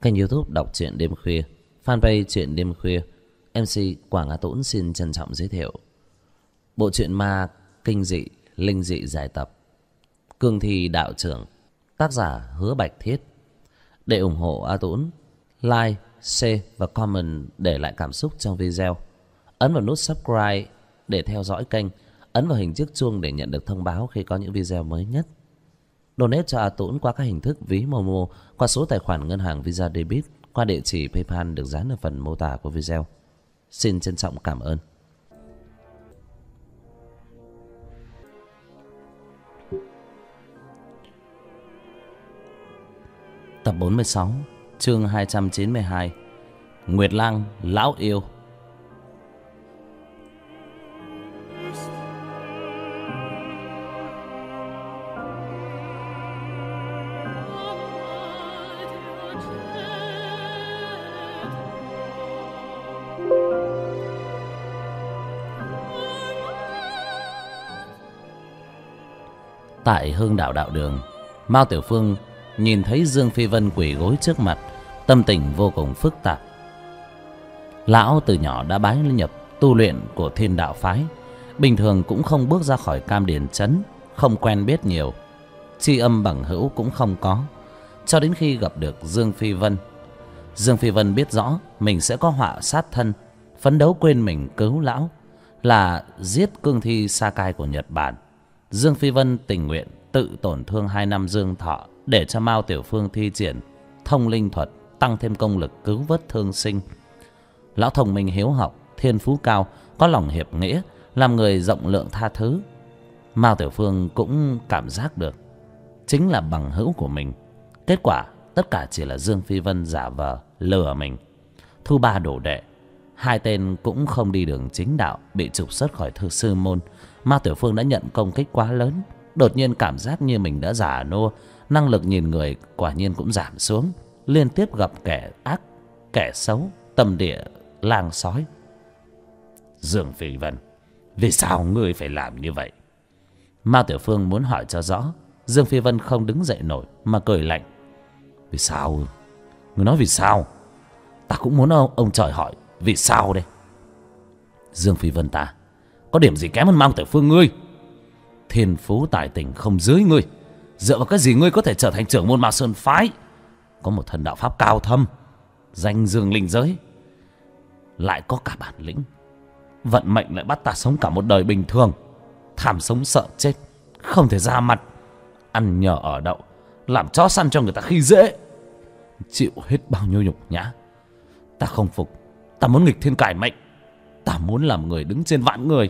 Kênh YouTube đọc truyện đêm khuya, fanpage truyện đêm khuya. MC Quảng Á Tũng xin trân trọng giới thiệu bộ truyện ma kinh dị, linh dị dài tập Cương Thi Đạo Trưởng, tác giả Hứa Bạch Thiết. Để ủng hộ A Tũng, like, share và comment để lại cảm xúc trong video. Ấn vào nút subscribe để theo dõi kênh. Ấn vào hình chiếc chuông để nhận được thông báo khi có những video mới nhất. Donate cho A Tũng qua các hình thức ví Momo, qua số tài khoản ngân hàng Visa Debit, qua địa chỉ PayPal được dán ở phần mô tả của video. Xin trân trọng cảm ơn. Tập 46, chương 292. Nguyệt Lang Lão Yêu. Tại Hương Đạo đạo đường, Mao Tiểu Phương nhìn thấy Dương Phi Vân quỳ gối trước mặt, tâm tình vô cùng phức tạp. Lão từ nhỏ đã bái nhập tu luyện của Thiên Đạo phái, bình thường cũng không bước ra khỏi Cam Điền trấn, không quen biết nhiều, tri âm bằng hữu cũng không có, cho đến khi gặp được Dương Phi Vân. Dương Phi Vân biết rõ mình sẽ có họa sát thân, phấn đấu quên mình cứu lão, là giết cương thi Sakai của Nhật Bản. Dương Phi Vân tình nguyện tự tổn thương 2 năm dương thọ để cho Mao Tiểu Phương thi triển thông linh thuật, tăng thêm công lực cứu vớt thương sinh. Lão thông minh hiếu học, thiên phú cao, có lòng hiệp nghĩa, làm người rộng lượng tha thứ. Mao Tiểu Phương cũng cảm giác được chính là bằng hữu của mình. Kết quả tất cả chỉ là Dương Phi Vân giả vờ lừa mình. Thu 3 đồ đệ, 2 tên cũng không đi đường chính đạo, bị trục xuất khỏi thư sư môn. Mao Tiểu Phương đã nhận công kích quá lớn, đột nhiên cảm giác như mình đã già nua, năng lực nhìn người quả nhiên cũng giảm xuống, liên tiếp gặp kẻ ác, kẻ xấu, tâm địa lang sói. Dương Phi Vân, vì sao ngươi phải làm như vậy? Mao Tiểu Phương muốn hỏi cho rõ. Dương Phi Vân không đứng dậy nổi mà cười lạnh. Vì sao? Ngươi nói vì sao? Ta cũng muốn ông trời hỏi vì sao đây. Dương Phi Vân ta có điểm gì kém hơn Mao Tiểu Phương ngươi? Thiên phú tài tình không dưới ngươi, dựa vào cái gì ngươi có thể trở thành trưởng môn Mao Sơn phái? Có một thần đạo pháp cao thâm, danh dương linh giới, lại có cả bản lĩnh. Vận mệnh lại bắt ta sống cả một đời bình thường, tham sống sợ chết, không thể ra mặt, ăn nhờ ở đậu, làm chó săn cho người ta khi dễ, chịu hết bao nhiêu nhục nhã. Ta không phục, ta muốn nghịch thiên cải mệnh, ta muốn làm người đứng trên vạn người.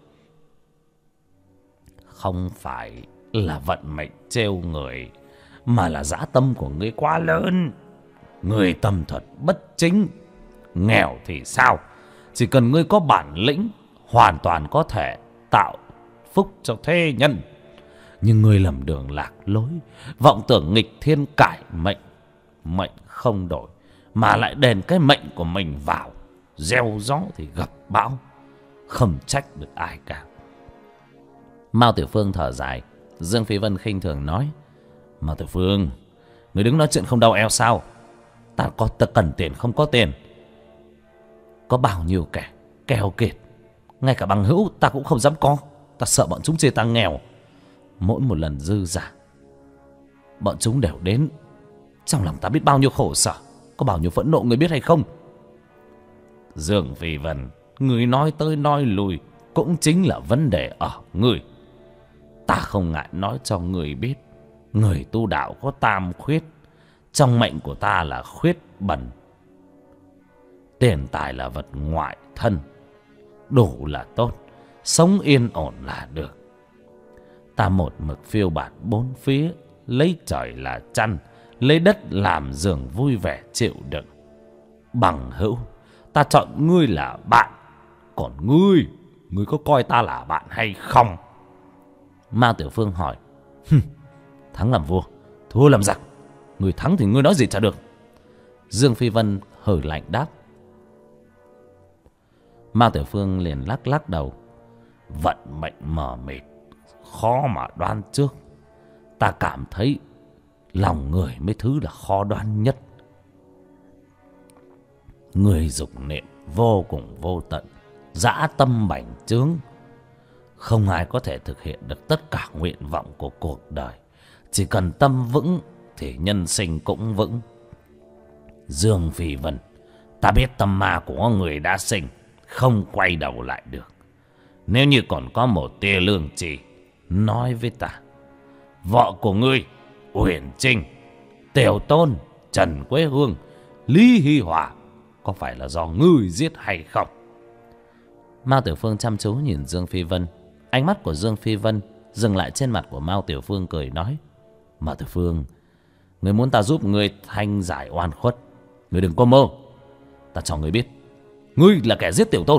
Không phải là vận mệnh trêu người, mà là dã tâm của ngươi quá lớn. Người tâm thuật bất chính, nghèo thì sao? Chỉ cần ngươi có bản lĩnh, hoàn toàn có thể tạo phúc cho thế nhân. Nhưng ngươi lầm đường lạc lối, vọng tưởng nghịch thiên cải mệnh. Mệnh không đổi, mà lại đền cái mệnh của mình vào. Gieo gió thì gặp bão, không trách được ai cả. Mao Tiểu Phương thở dài. Dương Phi Vân khinh thường nói. Mao Tiểu Phương, người đứng nói chuyện không đau eo sao? Ta cần tiền không có tiền. Có bao nhiêu kẻ keo kiệt, ngay cả bằng hữu ta cũng không dám có. Ta sợ bọn chúng chê ta nghèo. Mỗi một lần dư giả, bọn chúng đều đến. Trong lòng ta biết bao nhiêu khổ sở, có bao nhiêu phẫn nộ người biết hay không? Dương Phi Vân, người nói tới nói lui cũng chính là vấn đề ở người. Ta không ngại nói cho người biết, người tu đạo có tam khuyết. Trong mệnh của ta là khuyết bẩn. Tiền tài là vật ngoại thân, đủ là tốt, sống yên ổn là được. Ta một mực phiêu bạt bốn phía, lấy trời là chăn, lấy đất làm giường vui vẻ chịu đựng. Bằng hữu, ta chọn ngươi là bạn. Còn ngươi có coi ta là bạn hay không? Mao Tiểu Phương hỏi. Thắng làm vua, thua làm giặc. Ngươi thắng thì ngươi nói gì chả được. Dương Phi Vân hử lạnh đáp. Mao Tiểu Phương liền lắc lắc đầu. Vận mệnh mờ mịt, khó mà đoán trước. Ta cảm thấy lòng người mới thứ là khó đoán nhất. Người dục niệm vô cùng vô tận, dã tâm bành trướng. Không ai có thể thực hiện được tất cả nguyện vọng của cuộc đời. Chỉ cần tâm vững thì nhân sinh cũng vững. Dương Phi Vân, ta biết tâm ma của người đã sinh, không quay đầu lại được. Nếu như còn có một tia lương tri, nói với ta, vợ của ngươi Uyển Trinh, Tiểu Tôn, Trần Quế Hương, Lý Hy Hòa có phải là do ngươi giết hay không? Mao Tiểu Phương chăm chú nhìn Dương Phi Vân. Ánh mắt của Dương Phi Vân dừng lại trên mặt của Mao Tiểu Phương, cười nói: Mao Tiểu Phương, người muốn ta giúp ngươi thanh giải oan khuất, ngươi đừng có mơ. Ta cho ngươi biết, ngươi là kẻ giết Tiểu Tôn.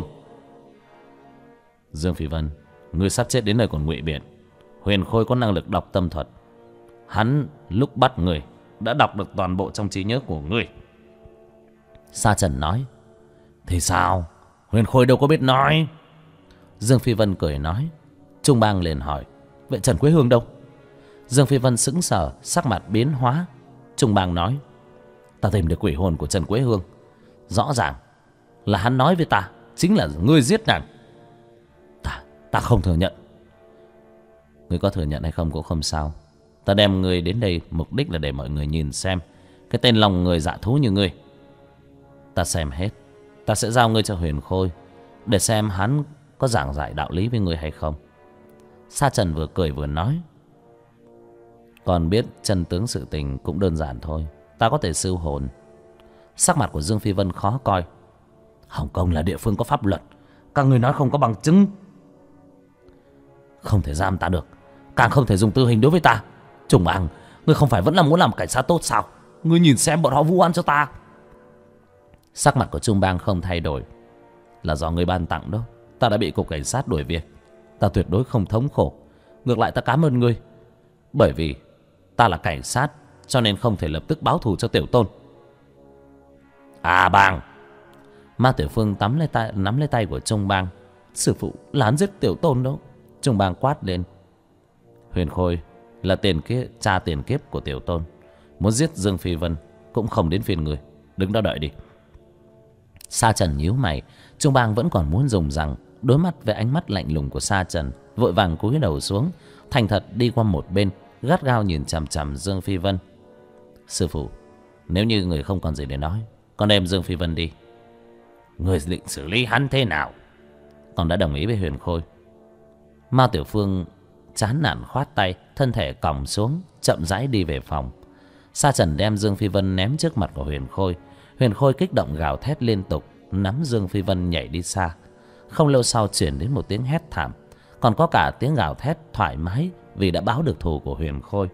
Dương Phi Vân, ngươi sắp chết đến nơi còn ngụy biện. Huyền Khôi có năng lực đọc tâm thuật. Hắn lúc bắt ngươi đã đọc được toàn bộ trong trí nhớ của ngươi. Sa Trần nói: Thì sao? Huyền Khôi đâu có biết nói. Dương Phi Vân cười nói. Trung Bang liền hỏi: Vậy Trần Quế Hương đâu? Dương Phi Vân sững sờ, sắc mặt biến hóa. Trung Bang nói: Ta tìm được quỷ hồn của Trần Quế Hương. Rõ ràng là hắn nói với ta chính là ngươi giết nàng. Ta không thừa nhận. Ngươi có thừa nhận hay không cũng không sao. Ta đem ngươi đến đây mục đích là để mọi người nhìn xem cái tên lòng người dạ thú như ngươi. Ta xem hết. Ta sẽ giao ngươi cho Huyền Khôi để xem hắn có giảng giải đạo lý với ngươi hay không. Sa Trần vừa cười vừa nói: Còn biết chân tướng sự tình cũng đơn giản thôi. Ta có thể siêu hồn. Sắc mặt của Dương Phi Vân khó coi. Hồng Kông là địa phương có pháp luật, các ngươi nói không có bằng chứng, không thể giam ta được, càng không thể dùng tử hình đối với ta. Trùng Bang, ngươi không phải vẫn là muốn làm cảnh sát tốt sao? Ngươi nhìn xem bọn họ vu oan cho ta. Sắc mặt của Trung Bang không thay đổi. Là do ngươi ban tặng đó. Ta đã bị cục cảnh sát đuổi việc. Ta tuyệt đối không thống khổ. Ngược lại ta cảm ơn ngươi. Bởi vì ta là cảnh sát, cho nên không thể lập tức báo thù cho Tiểu Tôn. À Bang. Ma Tiểu Phương nắm lấy tay của Trung Bang. Sư phụ là hắn giết Tiểu Tôn đó. Trung Bang quát lên: Huyền Khôi là cha tiền kiếp của Tiểu Tôn. Muốn giết Dương Phi Vân cũng không đến phiên người. Đứng đó đợi đi. Sa Trần nhíu mày. Trung Bang vẫn còn muốn dùng rằng. Đối mặt với ánh mắt lạnh lùng của Sa Trần, vội vàng cúi đầu xuống, thành thật đi qua một bên, gắt gao nhìn chằm chằm Dương Phi Vân. Sư phụ, nếu như người không còn gì để nói, con đem Dương Phi Vân đi. Người định xử lý hắn thế nào? Con đã đồng ý với Huyền Khôi. Mao Tiểu Phương chán nản khoát tay, thân thể còng xuống, chậm rãi đi về phòng. Sa Trần đem Dương Phi Vân ném trước mặt của Huyền Khôi. Huyền Khôi kích động gào thét liên tục, nắm Dương Phi Vân nhảy đi xa. Không lâu sau chuyển đến một tiếng hét thảm, còn có cả tiếng gào thét thoải mái vì đã báo được thù của Huyền Khôi.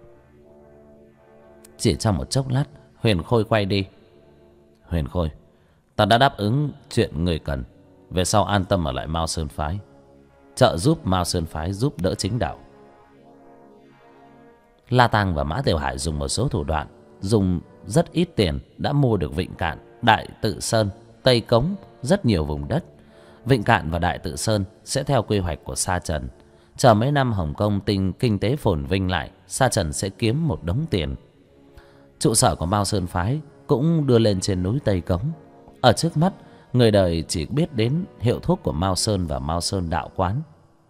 Chỉ trong một chốc lát, Huyền Khôi quay đi. Huyền Khôi, ta đã đáp ứng chuyện người cần. Về sau an tâm ở lại Mao Sơn Phái, trợ giúp Mao Sơn Phái giúp đỡ chính đạo. La Tang và Mã Tiểu Hải dùng một số thủ đoạn, dùng rất ít tiền đã mua được Vịnh Cạn, Đại Tự Sơn, Tây Cống, rất nhiều vùng đất. Vịnh Cạn và Đại Tự Sơn sẽ theo quy hoạch của Sa Trần. Chờ mấy năm Hồng Kông kinh tế phồn vinh lại, Sa Trần sẽ kiếm một đống tiền. Trụ sở của Mao Sơn Phái cũng đưa lên trên núi Tây Cống. Ở trước mắt, người đời chỉ biết đến hiệu thuốc của Mao Sơn và Mao Sơn Đạo Quán.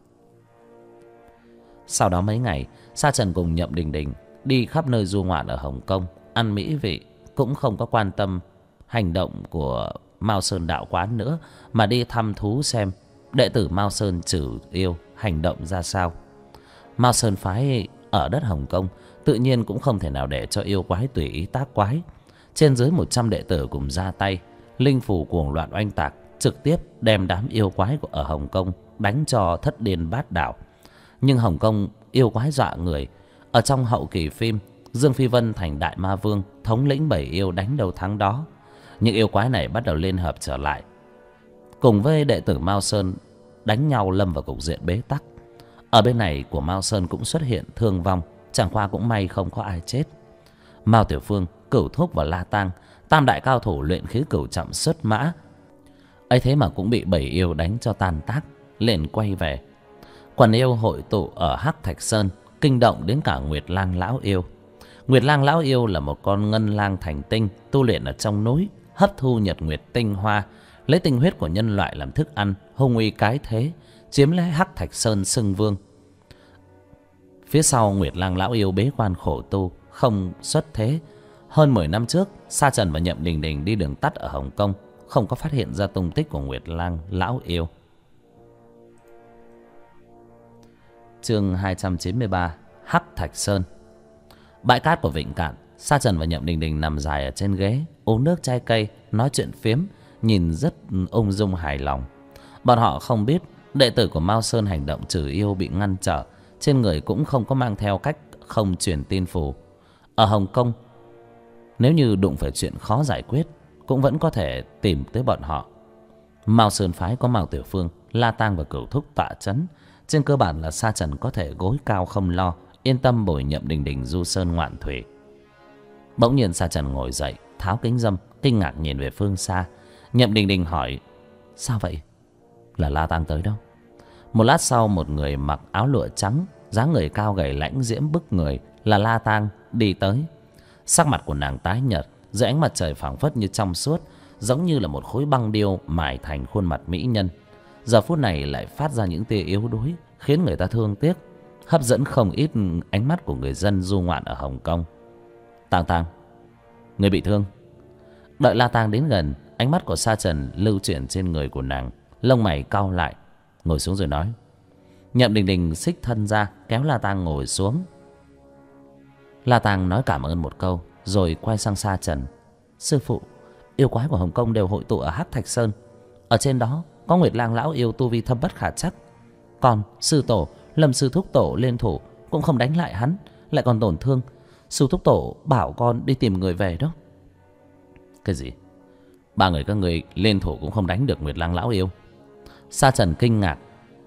Sau đó mấy ngày, Sa Trần cùng Nhậm Đình Đình đi khắp nơi du ngoạn ở Hồng Kông, ăn mỹ vị, cũng không có quan tâm hành động của Mao Sơn Đạo Quán nữa, mà đi thăm thú xem đệ tử Mao Sơn trừ yêu hành động ra sao. Mao Sơn Phái ở đất Hồng Kông tự nhiên cũng không thể nào để cho yêu quái tùy ý tác quái. Trên dưới 100 đệ tử cùng ra tay, linh phủ cuồng loạn oanh tạc, trực tiếp đem đám yêu quái ở Hồng Kông đánh cho thất điên bát đảo. Nhưng Hồng Kông yêu quái dọa người. Ở trong hậu kỳ phim, Dương Phi Vân thành Đại Ma Vương, thống lĩnh 7 yêu đánh đầu thắng đó. Những yêu quái này bắt đầu liên hợp trở lại, cùng với đệ tử Mao Sơn đánh nhau lâm vào cục diện bế tắc. Ở bên này của Mao Sơn cũng xuất hiện thương vong, chẳng qua cũng may không có ai chết. Mao Tiểu Phương, Cửu Thúc và La Tang, tam đại cao thủ luyện khí cửu trọng xuất mã, ấy thế mà cũng bị 7 yêu đánh cho tan tác, liền quay về. Quần yêu hội tụ ở Hắc Thạch Sơn, kinh động đến cả Nguyệt Lang lão yêu. Nguyệt Lang lão yêu là một con ngân lang thành tinh, tu luyện ở trong núi, hấp thu nhật nguyệt tinh hoa, lấy tinh huyết của nhân loại làm thức ăn, hung uy cái thế, chiếm lấy Hắc Thạch Sơn xưng vương. Phía sau, Nguyệt Lang lão yêu bế quan khổ tu, không xuất thế. Hơn 10 năm trước, Sa Trần và Nhậm Đình Đình đi đường tắt ở Hồng Kông, không có phát hiện ra tung tích của Nguyệt Lang lão yêu. Chương 293: Hắc Thạch Sơn. Bãi cát của Vịnh Cạn, Sa Trần và Nhậm Đình Đình nằm dài ở trên ghế, uống nước trái cây, nói chuyện phiếm, nhìn rất ung dung hài lòng. Bọn họ không biết đệ tử của Mao Sơn hành động trừ yêu bị ngăn trở, trên người cũng không có mang theo cách không truyền tin phù. Ở Hồng Kông, nếu như đụng phải chuyện khó giải quyết, cũng vẫn có thể tìm tới bọn họ. Mao Sơn phái có Mao Tiểu Phương, La Tang và Cửu Thúc tọa chấn, trên cơ bản là Sa Trần có thể gối cao không lo, yên tâm bồi Nhậm Đình Đình du sơn ngoạn thủy. Bỗng nhiên Sa Trần ngồi dậy, tháo kính râm, kinh ngạc nhìn về phương xa. Nhậm Đình Đình hỏi: sao vậy? Là La Tang tới đâu? Một lát sau, một người mặc áo lụa trắng, dáng người cao gầy lãnh diễm bức người, là La Tang đi tới. Sắc mặt của nàng tái nhợt, dưới ánh mặt trời phảng phất như trong suốt, giống như là một khối băng điêu mài thành khuôn mặt mỹ nhân. Giờ phút này lại phát ra những tia yếu đuối, khiến người ta thương tiếc, hấp dẫn không ít ánh mắt của người dân du ngoạn ở Hồng Kông. Tang Tang, người bị thương. Đợi La Tang đến gần, ánh mắt của Sa Trần lưu chuyển trên người của nàng, lông mày cau lại, ngồi xuống rồi nói. Nhậm Đình Đình xích thân ra, kéo La Tang ngồi xuống. La Tang nói cảm ơn một câu, rồi quay sang Sa Trần. Sư phụ, yêu quái của Hồng Kông đều hội tụ ở Hắc Thạch Sơn. Ở trên đó có Nguyệt Lang lão yêu tu vi thâm bất khả trắc. Còn sư tổ, Lâm sư thúc tổ liên thủ cũng không đánh lại hắn, lại còn tổn thương. Sư thúc tổ bảo con đi tìm người về đó. Cái gì? Ba người các người liên thủ cũng không đánh được Nguyệt Lang lão yêu? Sa Trần kinh ngạc.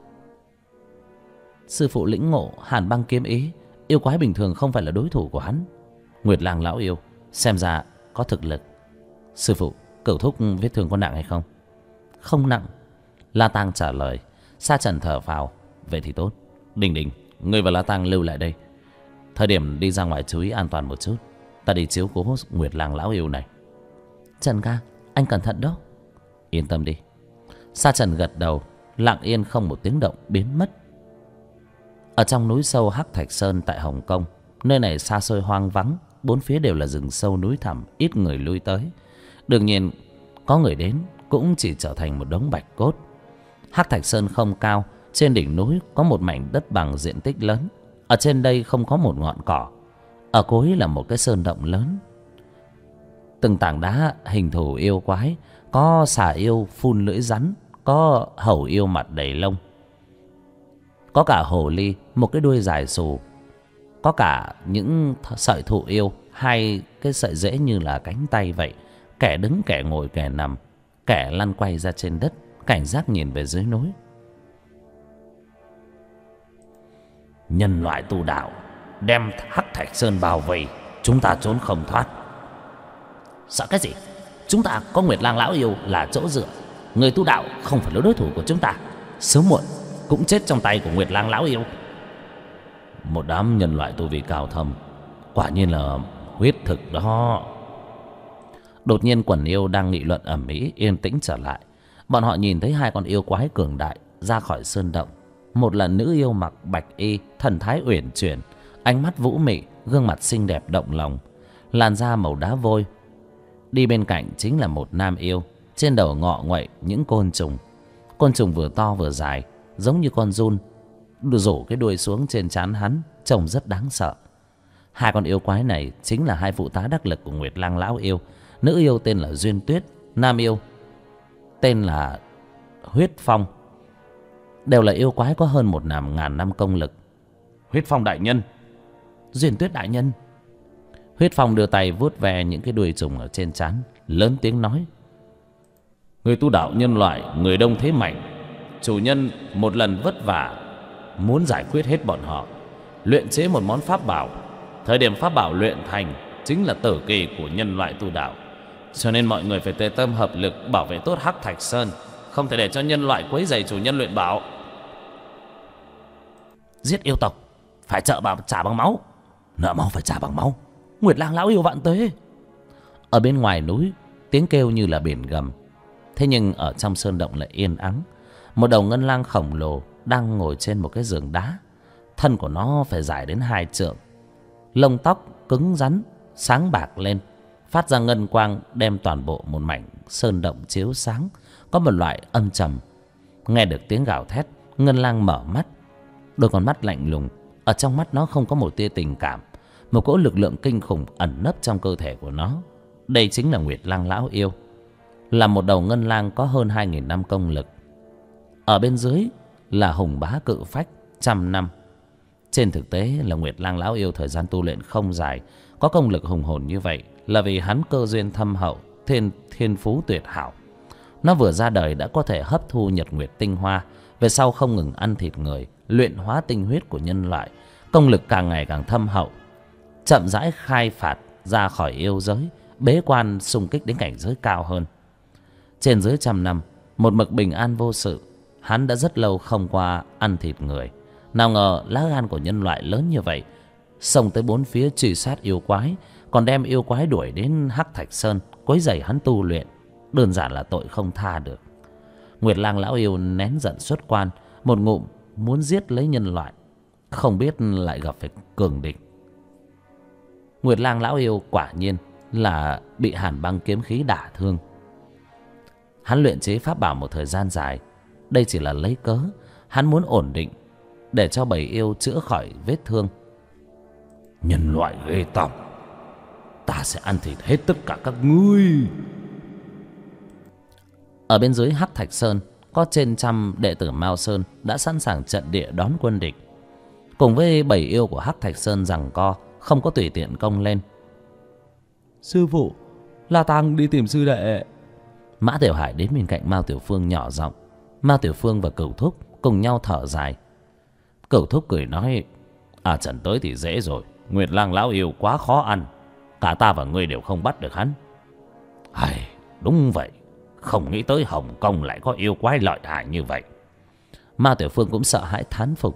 Sư phụ lĩnh ngộ Hàn Băng kiếm ý, yêu quái bình thường không phải là đối thủ của hắn. Nguyệt Lang lão yêu xem ra có thực lực. Sư phụ, Cửu Thúc vết thương có nặng hay không? Không nặng, La Tang trả lời. Sa Trần thở phào. Vậy thì tốt. Đình Đình, ngươi và La Tang lưu lại đây. Thời điểm đi ra ngoài chú ý an toàn một chút. Ta đi chiếu cố Nguyệt Lang lão yêu này. Trần ca, anh cẩn thận đó. Yên tâm đi. Sa Trần gật đầu, lặng yên không một tiếng động biến mất. Ở trong núi sâu Hắc Thạch Sơn tại Hồng Kông, nơi này xa xôi hoang vắng, bốn phía đều là rừng sâu núi thẳm, ít người lui tới. Đương nhiên có người đến cũng chỉ trở thành một đống bạch cốt. Hắc Thạch Sơn không cao, trên đỉnh núi có một mảnh đất bằng diện tích lớn. Ở trên đây không có một ngọn cỏ. Ở cuối là một cái sơn động lớn. Từng tảng đá hình thù yêu quái, có xà yêu phun lưỡi rắn, có hầu yêu mặt đầy lông, có cả hồ ly một cái đuôi dài xù, có cả những sợi thụ yêu, hai cái sợi rễ như là cánh tay vậy, kẻ đứng kẻ ngồi kẻ nằm, kẻ lăn quay ra trên đất, cảnh giác nhìn về dưới núi. Nhân loại tu đạo đem Hắc Thạch Sơn bao vây, chúng ta trốn không thoát. Sợ cái gì? Chúng ta có Nguyệt Lang lão yêu là chỗ dựa. Người tu đạo không phải là đối thủ của chúng ta, sớm muộn cũng chết trong tay của Nguyệt Lang lão yêu. Một đám nhân loại tu vi cao thâm, quả nhiên là huyết thực đó. Đột nhiên quần yêu đang nghị luận ầm ĩ yên tĩnh trở lại. Bọn họ nhìn thấy hai con yêu quái cường đại ra khỏi sơn động. Một là nữ yêu mặc bạch y, thần thái uyển chuyển, ánh mắt vũ mị, gương mặt xinh đẹp động lòng, làn da màu đá vôi. Đi bên cạnh chính là một nam yêu, trên đầu ngọ nguậy những côn trùng. Côn trùng vừa to vừa dài, giống như con giun, rủ cái đuôi xuống trên trán hắn, trông rất đáng sợ. Hai con yêu quái này chính là hai phụ tá đắc lực của Nguyệt Lang lão yêu. Nữ yêu tên là Duyên Tuyết, nam yêu tên là Huyết Phong. Đều là yêu quái có hơn 1.000 năm công lực. Huyết Phong đại nhân, Duyên Tuyết đại nhân. Huyết Phong đưa tay vuốt ve những cái đuôi trùng ở trên trán, lớn tiếng nói. Người tu đạo nhân loại, người đông thế mạnh, chủ nhân một lần vất vả muốn giải quyết hết bọn họ, luyện chế một món pháp bảo. Thời điểm pháp bảo luyện thành chính là tử kỳ của nhân loại tu đạo, cho nên mọi người phải tề tâm hợp lực bảo vệ tốt Hắc Thạch Sơn, không thể để cho nhân loại quấy rầy chủ nhân luyện bảo. Giết yêu tộc phải trả bằng máu, nợ máu phải trả bằng máu. Nguyệt Lang lão yêu vạn tuế. Ở bên ngoài núi, tiếng kêu như là biển gầm. Thế nhưng ở trong sơn động lại yên ắng. Một đầu ngân lang khổng lồ đang ngồi trên một cái giường đá. Thân của nó phải dài đến 2 trượng. Lông tóc cứng rắn, sáng bạc lên, phát ra ngân quang, đem toàn bộ một mảnh sơn động chiếu sáng. Có một loại âm trầm. Nghe được tiếng gào thét, ngân lang mở mắt. Đôi con mắt lạnh lùng, ở trong mắt nó không có một tia tình cảm. Một cỗ lực lượng kinh khủng ẩn nấp trong cơ thể của nó. Đây chính là Nguyệt Lang lão yêu, là một đầu ngân lang có hơn 2.000 năm công lực. Ở bên dưới là hùng bá cự phách 100 năm. Trên thực tế là Nguyệt Lang lão yêu thời gian tu luyện không dài, có công lực hùng hồn như vậy là vì hắn cơ duyên thâm hậu, thiên phú tuyệt hảo. Nó vừa ra đời đã có thể hấp thu nhật nguyệt tinh hoa, về sau không ngừng ăn thịt người, luyện hóa tinh huyết của nhân loại, công lực càng ngày càng thâm hậu, chậm rãi khai phạt ra khỏi yêu giới, bế quan xung kích đến cảnh giới cao hơn. Trên dưới 100 năm, một mực bình an vô sự, hắn đã rất lâu không qua ăn thịt người. Nào ngờ lá gan của nhân loại lớn như vậy, xông tới 4 phía truy sát yêu quái, còn đem yêu quái đuổi đến Hắc Thạch Sơn quấy rầy hắn tu luyện, đơn giản là tội không tha được. Nguyệt Lang lão yêu nén giận xuất quan, một ngụm muốn giết lấy nhân loại, không biết lại gặp phải cường địch. Nguyệt Lang lão yêu quả nhiên là bị Hàn Băng kiếm khí đả thương. Hắn luyện chế pháp bảo một thời gian dài, đây chỉ là lấy cớ, hắn muốn ổn định để cho bầy yêu chữa khỏi vết thương. Nhân loại ghê tởm, ta sẽ ăn thịt hết tất cả các ngươi. Ở bên dưới Hắc Thạch Sơn có trên 100 đệ tử Mao Sơn đã sẵn sàng trận địa đón quân địch. Cùng với bầy yêu của Hắc Thạch Sơn giằng co, không có tùy tiện công lên. Sư phụ, La Tăng đi tìm sư đệ. Mã Tiểu Hải đến bên cạnh Mao Tiểu Phương nhỏ giọng. Mao Tiểu Phương và Cửu Thúc cùng nhau thở dài. Cửu Thúc cười nói: À, Trần tới thì dễ rồi, Nguyệt Lang lão yêu quá khó ăn, cả ta và ngươi đều không bắt được hắn. Hay, đúng vậy, không nghĩ tới Hồng Kông lại có yêu quái lợi hại như vậy. Mao Tiểu Phương cũng sợ hãi thán phục.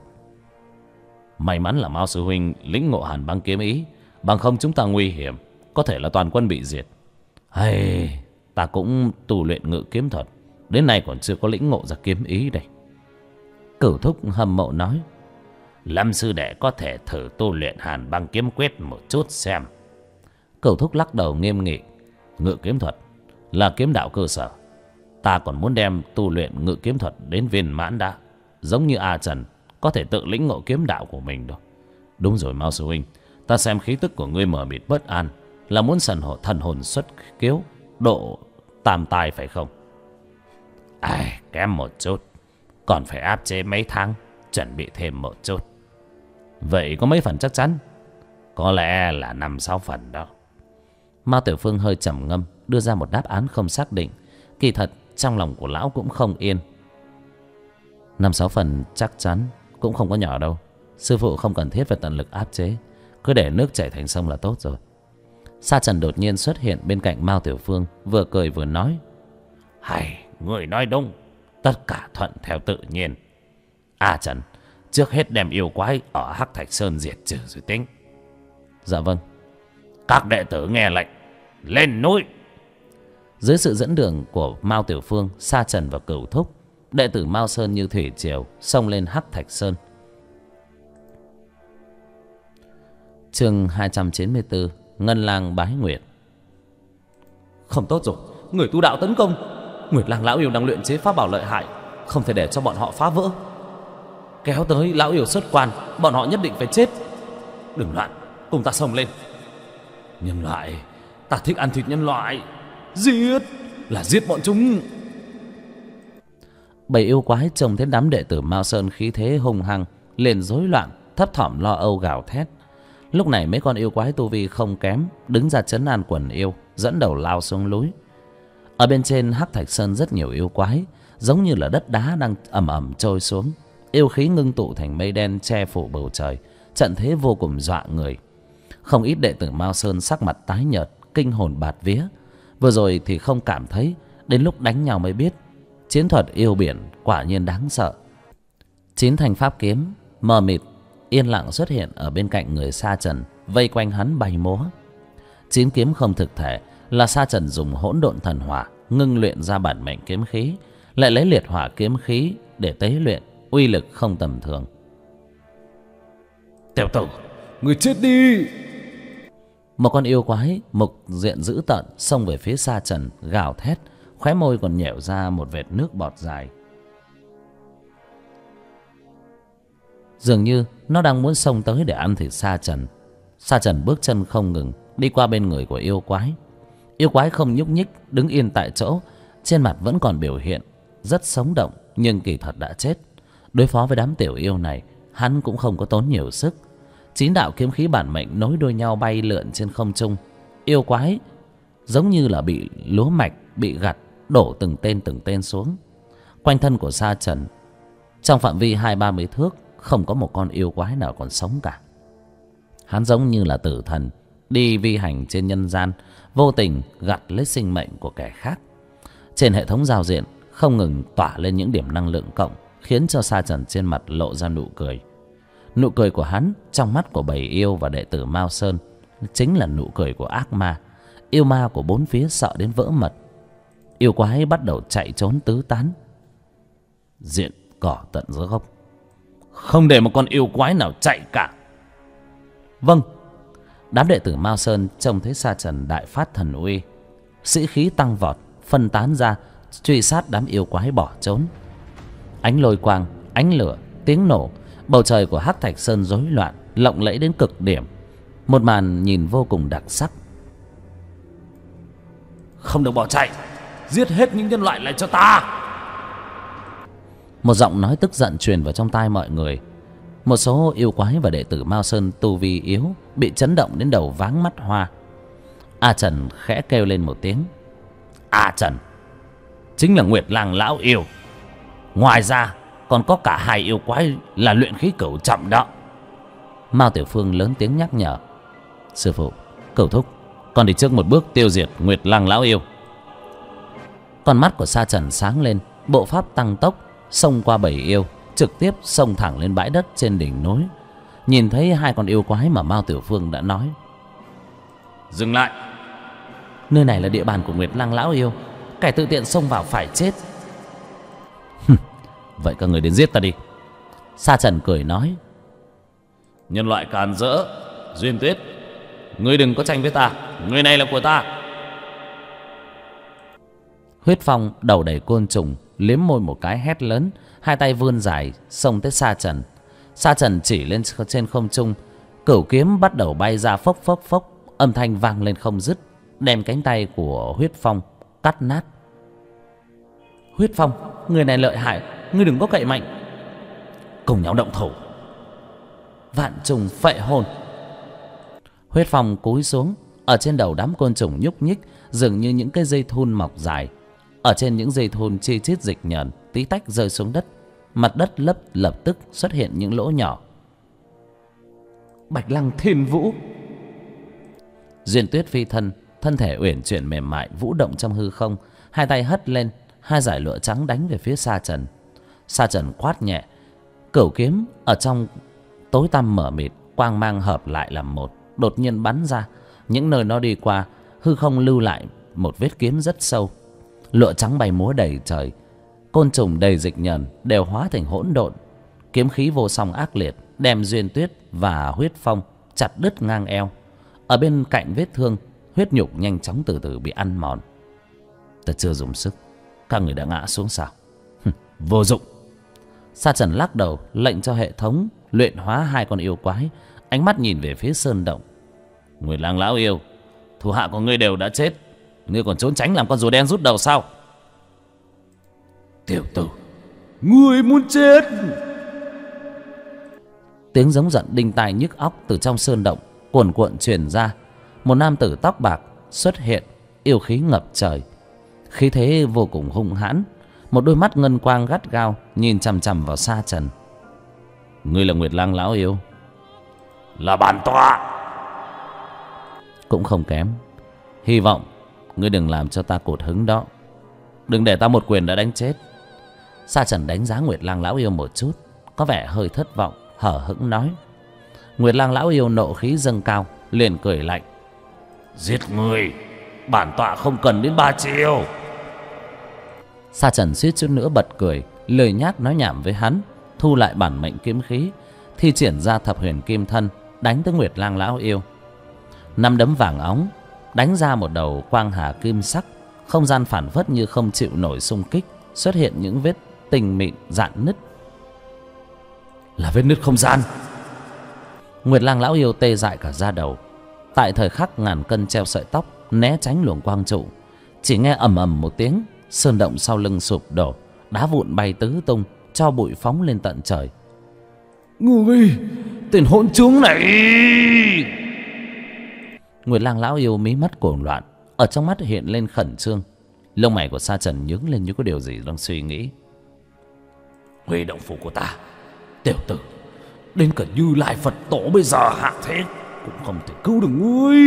May mắn là Mao sư huynh lĩnh ngộ Hàn Băng kiếm ý, bằng không chúng ta nguy hiểm, có thể là toàn quân bị diệt. Hay, ta cũng tu luyện ngự kiếm thuật, đến nay còn chưa có lĩnh ngộ ra kiếm ý đây. Cửu Thúc hâm mộ nói: Lâm sư đệ có thể thử tu luyện Hàn Băng kiếm quyết một chút xem. Cửu Thúc lắc đầu nghiêm nghị: Ngự kiếm thuật là kiếm đạo cơ sở, ta còn muốn đem tu luyện ngự kiếm thuật đến viên mãn đã, giống như A Trần có thể tự lĩnh ngộ kiếm đạo của mình đâu. Đúng rồi Mao sư huynh, ta xem khí tức của ngươi mờ mịt bất an, là muốn thần hồn xuất kiếu độ tam tai phải không? Ai, kém một chút, còn phải áp chế mấy tháng, chuẩn bị thêm một chút. Vậy có mấy phần chắc chắn? Có lẽ là 5-6 phần đó. Mao Tiểu Phương hơi trầm ngâm, đưa ra một đáp án không xác định. Kỳ thật trong lòng của lão cũng không yên. 5-6 phần chắc chắn cũng không có nhỏ đâu. Sư phụ không cần thiết phải tận lực áp chế, cứ để nước chảy thành sông là tốt rồi. Sa Trần đột nhiên xuất hiện bên cạnh Mao Tiểu Phương, vừa cười vừa nói: Hay, người nói đúng, tất cả thuận theo tự nhiên. A Trần, trước hết đem yêu quái ở Hắc Thạch Sơn diệt trừ rồi tính. Dạ vâng. Các đệ tử nghe lệnh, lên núi. Dưới sự dẫn đường của Mao Tiểu Phương, Sa Trần và Cửu Thúc, đệ tử Mao Sơn như thủy triều xông lên Hắc Thạch Sơn. Chương 294: Ngân Lang bái nguyệt. Không tốt rồi, người tu đạo tấn công. Nguyệt Lang lão yêu đang luyện chế pháp bảo lợi hại, không thể để cho bọn họ phá vỡ. Kéo tới lão yêu xuất quan, bọn họ nhất định phải chết. Đừng loạn, cùng ta xông lên. Nhân loại, ta thích ăn thịt nhân loại. Giết, là giết bọn chúng. Bầy yêu quái trông thấy đám đệ tử Mao Sơn khí thế hung hăng, liền rối loạn, thấp thỏm lo âu gào thét. Lúc này mấy con yêu quái tu vi không kém đứng ra trấn an quần yêu, dẫn đầu lao xuống núi. Ở bên trên Hắc Thạch Sơn rất nhiều yêu quái, giống như là đất đá đang ầm ầm trôi xuống. Yêu khí ngưng tụ thành mây đen che phủ bầu trời, trận thế vô cùng dọa người. Không ít đệ tử Mao Sơn sắc mặt tái nhợt, kinh hồn bạt vía. Vừa rồi thì không cảm thấy, đến lúc đánh nhau mới biết, chiến thuật yêu biển quả nhiên đáng sợ. 9 thanh pháp kiếm mờ mịt yên lặng xuất hiện ở bên cạnh người Sa Trần, vây quanh hắn bay múa. 9 kiếm không thực thể là Sa Trần dùng hỗn độn thần hỏa ngưng luyện ra bản mệnh kiếm khí, lại lấy liệt hỏa kiếm khí để tế luyện, uy lực không tầm thường. Tiểu tử, người chết đi! Một con yêu quái mục diện dữ tợn xông về phía Sa Trần, gào thét, khóe môi còn nhẻo ra một vệt nước bọt dài. Dường như nó đang muốn xông tới để ăn thịt Sa Trần. Sa Trần bước chân không ngừng đi qua bên người của yêu quái. Yêu quái không nhúc nhích, đứng yên tại chỗ, trên mặt vẫn còn biểu hiện rất sống động, nhưng kỳ thật đã chết. Đối phó với đám tiểu yêu này, hắn cũng không có tốn nhiều sức. 9 đạo kiếm khí bản mệnh nối đuôi nhau bay lượn trên không trung. Yêu quái giống như là bị lúa mạch bị gặt, đổ từng tên xuống. Quanh thân của Sa Trần, trong phạm vi 20-30 thước, không có một con yêu quái nào còn sống cả. Hắn giống như là tử thần đi vi hành trên nhân gian, vô tình gặt lấy sinh mệnh của kẻ khác. Trên hệ thống giao diện không ngừng tỏa lên những điểm năng lượng cộng, khiến cho Sa Trần trên mặt lộ ra nụ cười. Nụ cười của hắn trong mắt của bầy yêu và đệ tử Mao Sơn chính là nụ cười của ác ma. Yêu ma của bốn phía sợ đến vỡ mật. Yêu quái bắt đầu chạy trốn tứ tán. Diện cỏ tận giữa gốc, không để một con yêu quái nào chạy cả. Vâng. Đám đệ tử Mao Sơn trông thấy Sa Trần đại phát thần uy, sĩ khí tăng vọt, phân tán ra truy sát đám yêu quái bỏ trốn. Ánh lôi quang, ánh lửa, tiếng nổ, bầu trời của Hắc Thạch Sơn rối loạn, lộng lẫy đến cực điểm. Một màn nhìn vô cùng đặc sắc. Không được bỏ chạy, giết hết những nhân loại lại cho ta! Một giọng nói tức giận truyền vào trong tai mọi người. Một số yêu quái và đệ tử Mao Sơn tu vi yếu bị chấn động đến đầu váng mắt hoa. A Trần khẽ kêu lên một tiếng. A Trần chính là Nguyệt Lang lão yêu. Ngoài ra còn có cả 2 yêu quái là luyện khí cửu trọng đó. Mao Tiểu Phương lớn tiếng nhắc nhở. Sư phụ, Cửu thúc, con đi trước một bước tiêu diệt Nguyệt Lang lão yêu. Con mắt của Sa Trần sáng lên, bộ pháp tăng tốc, xông qua bầy yêu, trực tiếp xông thẳng lên bãi đất trên đỉnh núi. Nhìn thấy 2 con yêu quái mà Mao Tiểu Phương đã nói. Dừng lại. Nơi này là địa bàn của Nguyệt Lang lão yêu, kẻ tự tiện xông vào phải chết. Vậy các người đến giết ta đi. Sa Trần cười nói. Nhân loại càn rỡ. Duyên Tuyết, ngươi đừng có tranh với ta, người này là của ta. Huyết Phong đầu đầy côn trùng, liếm môi một cái hét lớn, 2 tay vươn dài xông tới Sa Trần. Sa Trần chỉ lên trên không trung, cửu kiếm bắt đầu bay ra phốc phốc phốc, âm thanh vang lên không dứt, đem cánh tay của Huyết Phong cắt nát. Huyết Phong, người này lợi hại, ngươi đừng có cậy mạnh. Cùng nhau động thủ. Vạn trùng phệ hồn. Huyết Phong cúi xuống, ở trên đầu đám côn trùng nhúc nhích, dường như những cái dây thun mọc dài. Ở trên những dây thun chi chít dịch nhờn tí tách rơi xuống đất. Mặt đất lập tức xuất hiện những lỗ nhỏ. Bạch Lăng Thiên Vũ. Duyên Tuyết phi thân, thân thể uyển chuyển mềm mại vũ động trong hư không, 2 tay hất lên, 2 dải lụa trắng đánh về phía Sa Trần. Sa Trần quát nhẹ, cửu kiếm ở trong tối tăm mờ mịt, quang mang hợp lại làm một, đột nhiên bắn ra. Những nơi nó đi qua, hư không lưu lại một vết kiếm rất sâu. Lụa trắng bay múa đầy trời, côn trùng đầy dịch nhờn đều hóa thành hỗn độn. Kiếm khí vô song ác liệt đem Duyên Tuyết và Huyết Phong chặt đứt ngang eo. Ở bên cạnh vết thương, huyết nhục nhanh chóng từ từ bị ăn mòn. Ta chưa dùng sức, các người đã ngã xuống sao? Vô dụng. Sa Trần lắc đầu, lệnh cho hệ thống luyện hóa 2 con yêu quái, ánh mắt nhìn về phía sơn động. Nguyệt Lang lão yêu, thủ hạ của ngươi đều đã chết, ngươi còn trốn tránh làm con rùa đen rút đầu sao? Tiểu tử, ngươi muốn chết? Tiếng giống giận đinh tai nhức óc từ trong sơn động cuồn cuộn truyền ra. Một nam tử tóc bạc xuất hiện, yêu khí ngập trời, khí thế vô cùng hung hãn. Một đôi mắt ngân quang gắt gao nhìn chằm chằm vào Sa Trần. Ngươi là Nguyệt Lang lão yêu? Là bản tọa. Cũng không kém. Hy vọng ngươi đừng làm cho ta cụt hứng đó. Đừng để ta một quyền đã đánh chết. Sa Trần đánh giá Nguyệt Lang lão yêu một chút, có vẻ hơi thất vọng, hở hững nói. Nguyệt Lang lão yêu nộ khí dâng cao, liền cười lạnh. Giết ngươi, Bản tọa không cần đến 3 chiêu. Sa Trần suýt chút nữa bật cười, lười nhác nói nhảm với hắn, thu lại bản mệnh kiếm khí, thi triển ra thập huyền kim thân, đánh tới Nguyệt Lang lão yêu. Năm đấm vàng óng đánh ra một đầu quang hà kim sắc, không gian phản phất như không chịu nổi xung kích, xuất hiện những vết tinh mịn rạn nứt. Là vết nứt không gian. Nguyệt Lang lão yêu tê dại cả da đầu. Tại thời khắc ngàn cân treo sợi tóc, né tránh luồng quang trụ, chỉ nghe ầm ầm một tiếng, sơn động sau lưng sụp đổ, đá vụn bay tứ tung, cho bụi phóng lên tận trời. Người tên hỗn trướng này! Nguyệt Lang lão yêu mí mắt cuồng loạn, ở trong mắt hiện lên khẩn trương. Lông mày của Sa Trần nhướng lên như có điều gì đang suy nghĩ. Huy động phủ của ta, tiểu tử, đến cả Như Lai Phật Tổ bây giờ hạ thế cũng không thể cứu được ngươi.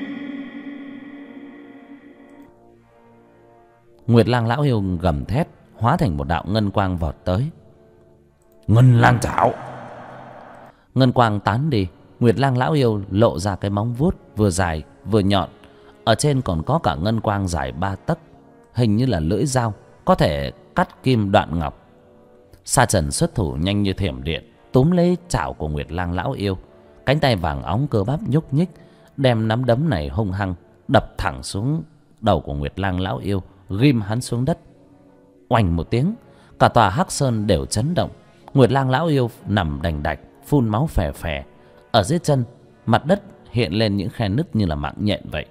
Nguyệt Lang lão yêu gầm thét, hóa thành một đạo ngân quang vọt tới. Ngân lang chảo. Ngân quang tán đi, Nguyệt Lang lão yêu lộ ra cái móng vuốt vừa dài vừa nhọn, ở trên còn có cả ngân quang dài 3 tấc, hình như là lưỡi dao, có thể cắt kim đoạn ngọc. Sa Trần xuất thủ nhanh như thiểm điện, túm lấy chảo của Nguyệt Lang lão yêu. Cánh tay vàng óng cơ bắp nhúc nhích, đem nắm đấm này hung hăng đập thẳng xuống đầu của Nguyệt Lang lão yêu, ghim hắn xuống đất. Oành một tiếng, cả tòa Hắc Sơn đều chấn động. Nguyệt Lang lão yêu nằm đành đạch, phun máu phè phè. Ở dưới chân, mặt đất hiện lên những khe nứt như là mạng nhện vậy.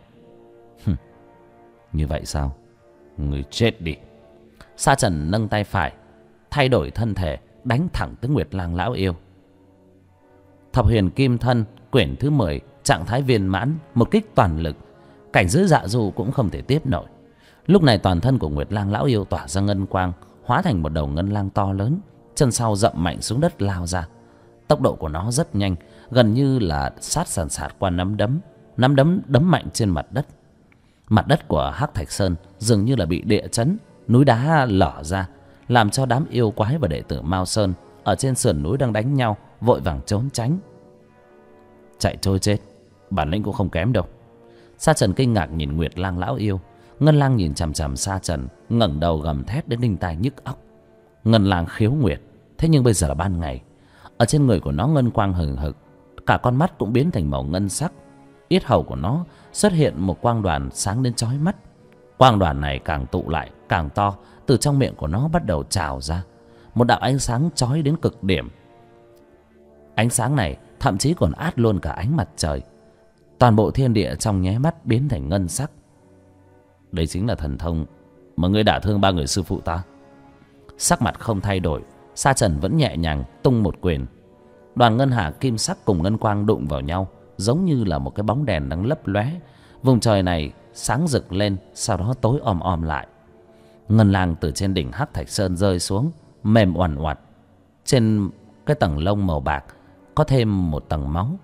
Như vậy sao? Người chết đi. Sa Trần nâng tay phải, thay đổi thân thể, đánh thẳng tới Nguyệt Lang lão yêu. Thập huyền kim thân quyển thứ 10, trạng thái viên mãn, một kích toàn lực, cảnh giới dạ du cũng không thể tiếp nổi. Lúc này toàn thân của Nguyệt Lang lão yêu tỏa ra ngân quang, hóa thành một đầu ngân lang to lớn, chân sau dậm mạnh xuống đất lao ra. Tốc độ của nó rất nhanh, gần như là sát sàn sạt qua nắm đấm đấm mạnh trên mặt đất. Mặt đất của Hắc Thạch Sơn dường như là bị địa chấn, núi đá lở ra, làm cho đám yêu quái và đệ tử Mao Sơn ở trên sườn núi đang đánh nhau vội vàng trốn tránh. Chạy trôi chết, bản lĩnh cũng không kém đâu. Sa Trần kinh ngạc nhìn Nguyệt Lang lão yêu. Ngân lang nhìn chằm chằm Sa Trần, ngẩng đầu gầm thét đến đinh tai nhức óc. Ngân lang khiếu nguyệt, thế nhưng bây giờ là ban ngày. Ở trên người của nó ngân quang hừng hực, cả con mắt cũng biến thành màu ngân sắc. Yết hầu của nó xuất hiện một quang đoàn sáng đến chói mắt. Quang đoàn này càng tụ lại càng to, từ trong miệng của nó bắt đầu trào ra một đạo ánh sáng chói đến cực điểm. Ánh sáng này thậm chí còn át luôn cả ánh mặt trời. Toàn bộ thiên địa trong nháy mắt biến thành ngân sắc. Đây chính là thần thông mà ngươi đả thương 3 người sư phụ ta. Sắc mặt không thay đổi, Sa Trần vẫn nhẹ nhàng tung một quyền. Đoàn ngân hà kim sắc cùng ngân quang đụng vào nhau, giống như là một cái bóng đèn đang lấp lóe. Vùng trời này sáng rực lên, sau đó tối om om lại. Ngân lang từ trên đỉnh Hắc Thạch Sơn rơi xuống, mềm oằn oặt. Trên cái tầng lông màu bạc có thêm một tầng máu.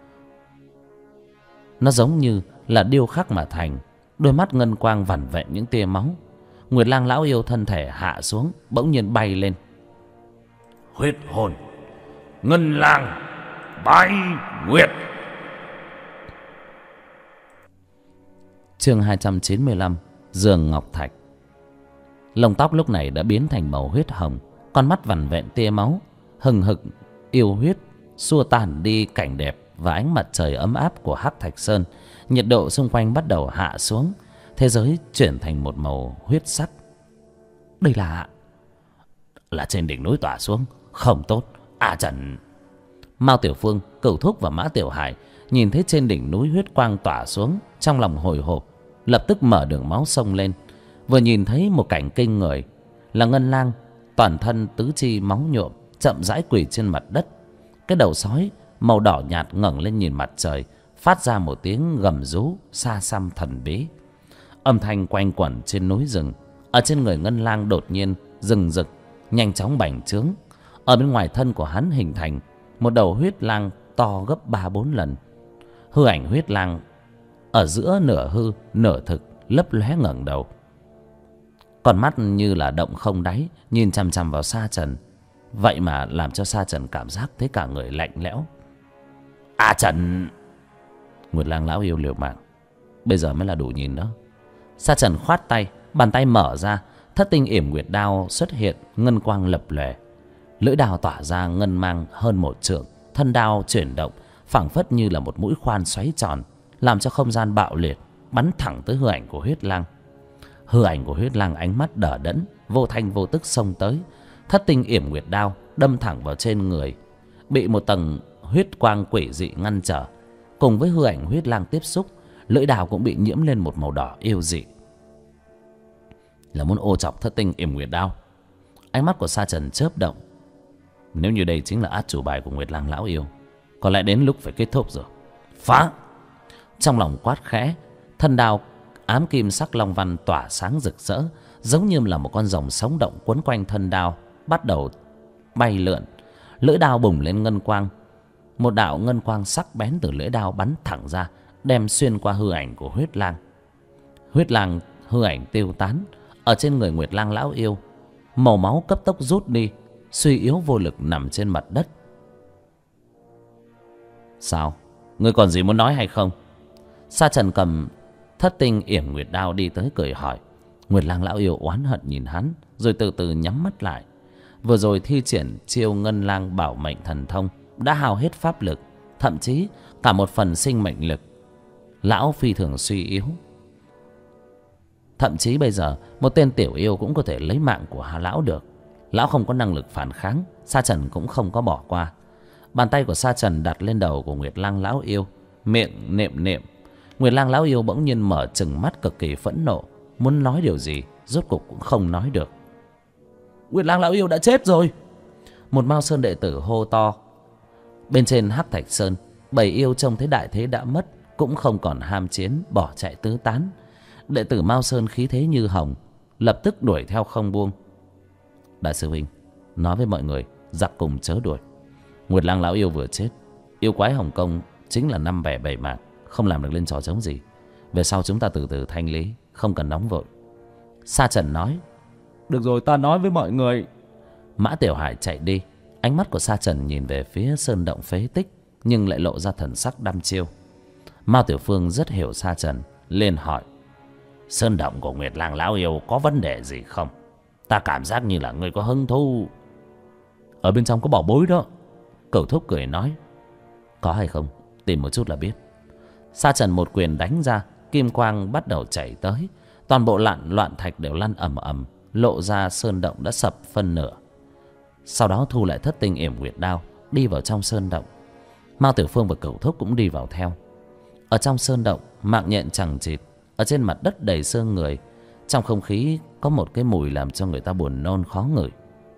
Nó giống như là điêu khắc mà thành. Đôi mắt ngân quang vằn vện những tia máu. Nguyệt Lang lão yêu thân thể hạ xuống, bỗng nhiên bay lên. Huyết hồn ngân lang bái nguyệt. Chương 295, giường ngọc thạch. Lông tóc lúc này đã biến thành màu huyết hồng, con mắt vằn vện tia máu, hừng hực yêu huyết xua tan đi cảnh đẹp và ánh mặt trời ấm áp của Hắc Thạch Sơn. Nhiệt độ xung quanh bắt đầu hạ xuống, thế giới chuyển thành một màu huyết sắc. Đây là trên đỉnh núi tỏa xuống, không tốt. Trần, Mao Tiểu Phương, Cửu Thúc và Mã Tiểu Hải nhìn thấy trên đỉnh núi huyết quang tỏa xuống, trong lòng hồi hộp, lập tức mở đường máu xông lên. Vừa nhìn thấy một cảnh kinh người, là ngân lang toàn thân tứ chi máu nhuộm, chậm rãi quỳ trên mặt đất. Cái đầu sói màu đỏ nhạt ngẩng lên nhìn mặt trời, phát ra một tiếng gầm rú xa xăm thần bí. Âm thanh quanh quẩn trên núi rừng. Ở trên người ngân lang đột nhiên rừng rực, nhanh chóng bành trướng. Ở bên ngoài thân của hắn hình thành một đầu huyết lang to gấp 3-4 lần. Hư ảnh huyết lang ở giữa nửa hư nửa thực, lấp lóe ngẩng đầu, con mắt như là động không đáy, nhìn chằm chằm vào Sa Trần. Vậy mà làm cho Sa Trần cảm giác thấy cả người lạnh lẽo. Trần! Nguyệt Lang lão yêu liều mạng, bây giờ mới là đủ nhìn đó. Sa Trần khoát tay, bàn tay mở ra, thất tinh yểm nguyệt đao xuất hiện, ngân quang lập lòe. Lưỡi đao tỏa ra ngân mang hơn 1 trượng, thân đao chuyển động phảng phất như là một mũi khoan xoáy tròn, làm cho không gian bạo liệt, bắn thẳng tới hư ảnh của Huyết Lang. Hư ảnh của Huyết Lang ánh mắt đờ đẫn, vô thanh vô tức xông tới. Thất tinh yểm nguyệt đao đâm thẳng vào trên người, bị một tầng huyết quang quỷ dị ngăn trở. Cùng với hư ảnh Huyết Lang tiếp xúc, lưỡi đao cũng bị nhiễm lên một màu đỏ yêu dị. Là muốn ô chọc thất tinh yểm nguyệt đao. Ánh mắt của Sa Trần chớp động. Nếu như đây chính là át chủ bài của Nguyệt Lang lão yêu, có lẽ đến lúc phải kết thúc rồi. Phá! Trong lòng quát khẽ, thân đao ám kim sắc long văn tỏa sáng rực rỡ, giống như là một con rồng sống động quấn quanh thân đao, bắt đầu bay lượn. Lưỡi đao bùng lên ngân quang, một đạo ngân quang sắc bén từ lưỡi đao bắn thẳng ra, đem xuyên qua hư ảnh của Huyết Lang. Huyết Lang hư ảnh tiêu tán, ở trên người Nguyệt Lang lão yêu, màu máu cấp tốc rút đi, suy yếu vô lực nằm trên mặt đất. Sao? Ngươi còn gì muốn nói hay không? Sa Trần cầm thất tinh yểm nguyệt đao đi tới cười hỏi. Nguyệt Lang lão yêu oán hận nhìn hắn, rồi từ từ nhắm mắt lại. Vừa rồi thi triển chiêu ngân lang bảo mệnh thần thông đã hao hết pháp lực, thậm chí cả một phần sinh mệnh lực. Lão phi thường suy yếu. Thậm chí bây giờ một tên tiểu yêu cũng có thể lấy mạng của lão được. Lão không có năng lực phản kháng, Sa Trần cũng không có bỏ qua. Bàn tay của Sa Trần đặt lên đầu của Nguyệt Lang lão yêu, miệng niệm niệm. Nguyệt Lang lão yêu bỗng nhiên mở trừng mắt cực kỳ phẫn nộ, muốn nói điều gì rốt cục cũng không nói được. Nguyệt Lang lão yêu đã chết rồi! Một Mao Sơn đệ tử hô to. Bên trên Hắc Thạch Sơn, 7 yêu trông thấy đại thế đã mất, cũng không còn ham chiến, bỏ chạy tứ tán. Đệ tử Mao Sơn khí thế như hồng, lập tức đuổi theo không buông. Đại sư huynh, nói với mọi người giặc cùng chớ đuổi. Nguyệt Lang lão yêu vừa chết, yêu quái Hồng Kông chính là 5 bẻ 7 mảng, không làm được lên trò trống gì. Về sau chúng ta từ từ thanh lý, không cần nóng vội. Sa Trần nói. Được rồi, ta nói với mọi người. Mã Tiểu Hải chạy đi. Ánh mắt của Sa Trần nhìn về phía sơn động phế tích, nhưng lại lộ ra thần sắc đăm chiêu. Mao Tiểu Phương rất hiểu Sa Trần, liền hỏi. Sơn động của Nguyệt Lang lão yêu có vấn đề gì không? Ta cảm giác như là người có hứng thú. Ở bên trong có bảo bối đó. Cẩu Thúc cười nói. Có hay không, tìm một chút là biết. Sa Trần một quyền đánh ra, kim quang bắt đầu chảy tới. Toàn bộ loạn thạch đều lăn ầm ầm, lộ ra sơn động đã sập phân nửa. Sau đó thu lại thất tinh yểm nguyệt đao, đi vào trong sơn động. Mao Tiểu Phương và Cẩu Thúc cũng đi vào theo. Ở trong sơn động, mạng nhện chằng chịt, ở trên mặt đất đầy xương người. Trong không khí có một cái mùi làm cho người ta buồn nôn khó ngửi.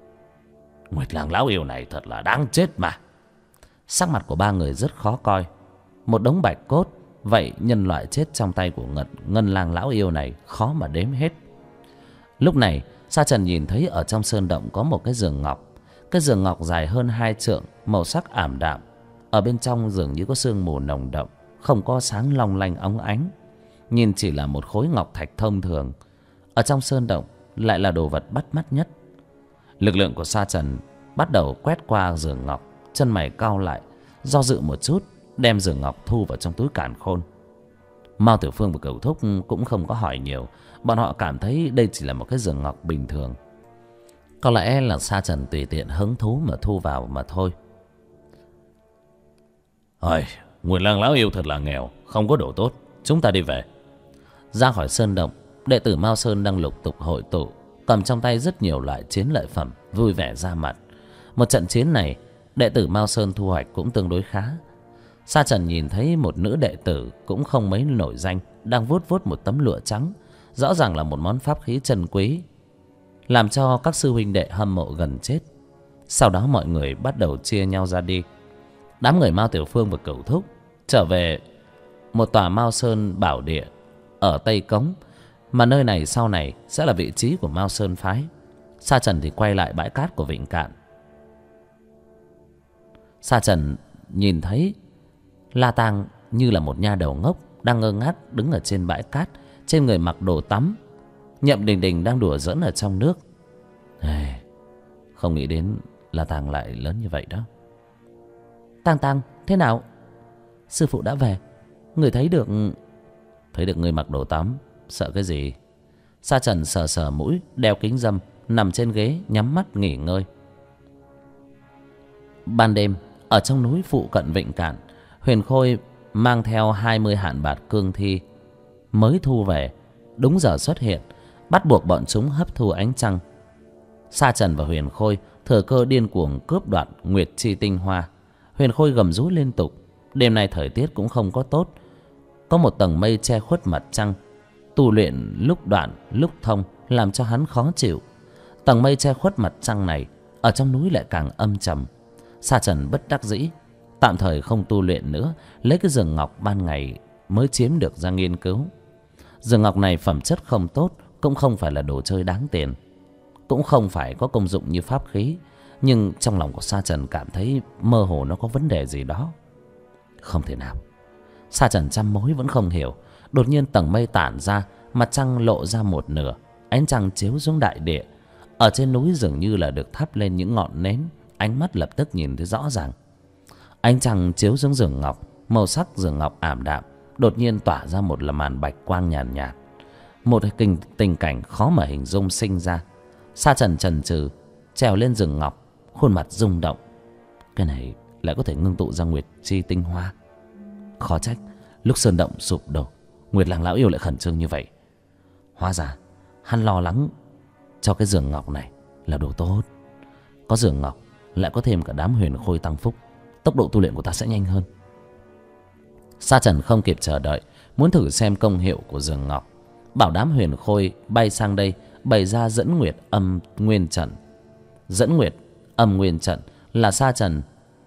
Nguyệt Lang lão yêu này thật là đáng chết mà. Sắc mặt của 3 người rất khó coi. Một đống bạch cốt, vậy nhân loại chết trong tay của Ngân Lang lão yêu này khó mà đếm hết. Lúc này Sa Trần nhìn thấy ở trong sơn động có một cái giường ngọc. Cái giường ngọc dài hơn 2 trượng, màu sắc ảm đạm. Ở bên trong dường như có sương mù nồng đậm, không có sáng long lanh óng ánh. Nhìn chỉ là một khối ngọc thạch thông thường, ở trong sơn động lại là đồ vật bắt mắt nhất. Lực lượng của Sa Trần bắt đầu quét qua giường ngọc, chân mày cau lại, do dự một chút, đem giường ngọc thu vào trong túi càn khôn. Mao Tiểu Phương và Cẩu Thúc cũng không có hỏi nhiều, bọn họ cảm thấy đây chỉ là một cái giường ngọc bình thường. Có lẽ là Sa Trần tùy tiện hứng thú mà thu vào mà thôi. Ôi, Nguyệt Lang lão yêu thật là nghèo, không có đồ tốt, chúng ta đi về. Ra khỏi sơn động, đệ tử Mao Sơn đang lục tục hội tụ, cầm trong tay rất nhiều loại chiến lợi phẩm, vui vẻ ra mặt. Một trận chiến này, đệ tử Mao Sơn thu hoạch cũng tương đối khá. Sa Trần nhìn thấy một nữ đệ tử cũng không mấy nổi danh, đang vuốt vuốt một tấm lụa trắng, rõ ràng là một món pháp khí chân quý, làm cho các sư huynh đệ hâm mộ gần chết. Sau đó mọi người bắt đầu chia nhau ra đi. Đám người Mao Tiểu Phương và Cẩu Thúc trở về một tòa Mao Sơn bảo địa ở Tây Cống, mà nơi này sau này sẽ là vị trí của Mao Sơn phái. Sa Trần thì quay lại bãi cát của Vịnh Cạn. Sa Trần nhìn thấy La Tang như là một nha đầu ngốc đang ngơ ngác đứng ở trên bãi cát, trên người mặc đồ tắm. Nhậm Đình Đình đang đùa giỡn ở trong nước. Không nghĩ đến La Tang lại lớn như vậy đó. Tang, thế nào? Sư phụ đã về, người thấy được người mặc đồ tắm, Sợ cái gì? Sa Trần sờ sờ mũi, đeo kính râm, nằm trên ghế nhắm mắt nghỉ ngơi. Ban đêm ở trong núi phụ cận Vịnh Cạn, Huyền Khôi mang theo 20 hạn bạt cương thi mới thu về, đúng giờ xuất hiện, bắt buộc bọn chúng hấp thu ánh trăng. Sa Trần và Huyền Khôi thừa cơ điên cuồng cướp đoạt Nguyệt Chi tinh hoa. Huyền Khôi gầm rú liên tục. Đêm nay thời tiết cũng không có tốt, có một tầng mây che khuất mặt trăng, tu luyện lúc đoạn lúc thông làm cho hắn khó chịu. Tầng mây che khuất mặt trăng này ở trong núi lại càng âm trầm. Sa Trần bất đắc dĩ tạm thời không tu luyện nữa, lấy cái giường ngọc ban ngày mới chiếm được ra nghiên cứu. Giường ngọc này phẩm chất không tốt, cũng không phải là đồ chơi đáng tiền, cũng không phải có công dụng như pháp khí, nhưng trong lòng của Sa Trần cảm thấy mơ hồ nó có vấn đề gì đó. Không thể nào. Sa Trần trăm mối vẫn không hiểu. Đột nhiên tầng mây tản ra, mặt trăng lộ ra một nửa, ánh trăng chiếu xuống đại địa. Ở trên núi dường như là được thắp lên những ngọn nến, ánh mắt lập tức nhìn thấy rõ ràng. Ánh trăng chiếu xuống giường ngọc, màu sắc giường ngọc ảm đạm, đột nhiên tỏa ra một màn bạch quang nhàn nhạt. Một tình cảnh khó mà hình dung sinh ra. Sa Trần chần chừ trèo lên giường ngọc, khuôn mặt rung động. Cái này lại có thể ngưng tụ ra Nguyệt Chi tinh hoa. Khó trách lúc sơn động sụp đổ, Nguyệt Lang lão yêu lại khẩn trương như vậy. Hóa ra hắn lo lắng cho cái giường ngọc này là đồ tốt. Có giường ngọc lại có thêm cả đám Huyền Khôi tăng phúc, tốc độ tu luyện của ta sẽ nhanh hơn. Sa Trần không kịp chờ đợi, muốn thử xem công hiệu của giường ngọc, bảo đám Huyền Khôi bay sang đây bày ra dẫn Nguyệt âm nguyên trận. Dẫn Nguyệt âm nguyên trận là Sa Trần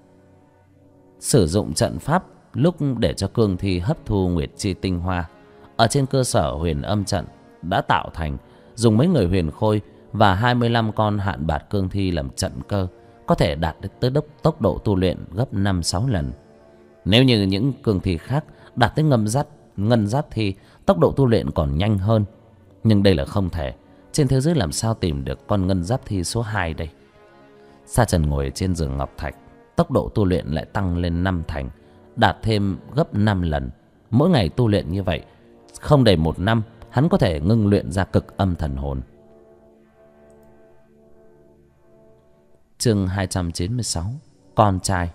sử dụng trận pháp lúc để cho cương thi hấp thu Nguyệt Chi tinh hoa. Ở trên cơ sở huyền âm trận đã tạo thành, dùng mấy người Huyền Khôi và 25 con hạn bạt cương thi làm trận cơ, có thể đạt tới tốc độ tu luyện gấp 5-6 lần. Nếu như những cương thi khác đạt tới ngân giáp thi, tốc độ tu luyện còn nhanh hơn. Nhưng đây là không thể. Trên thế giới làm sao tìm được con ngân giáp thi số 2 đây? Sa Trần ngồi trên giường ngọc thạch, tốc độ tu luyện lại tăng lên 5 thành, đạt thêm gấp 5 lần. Mỗi ngày tu luyện như vậy, không đầy 1 năm hắn có thể ngưng luyện ra cực âm thần hồn. Chương 296. Con trai.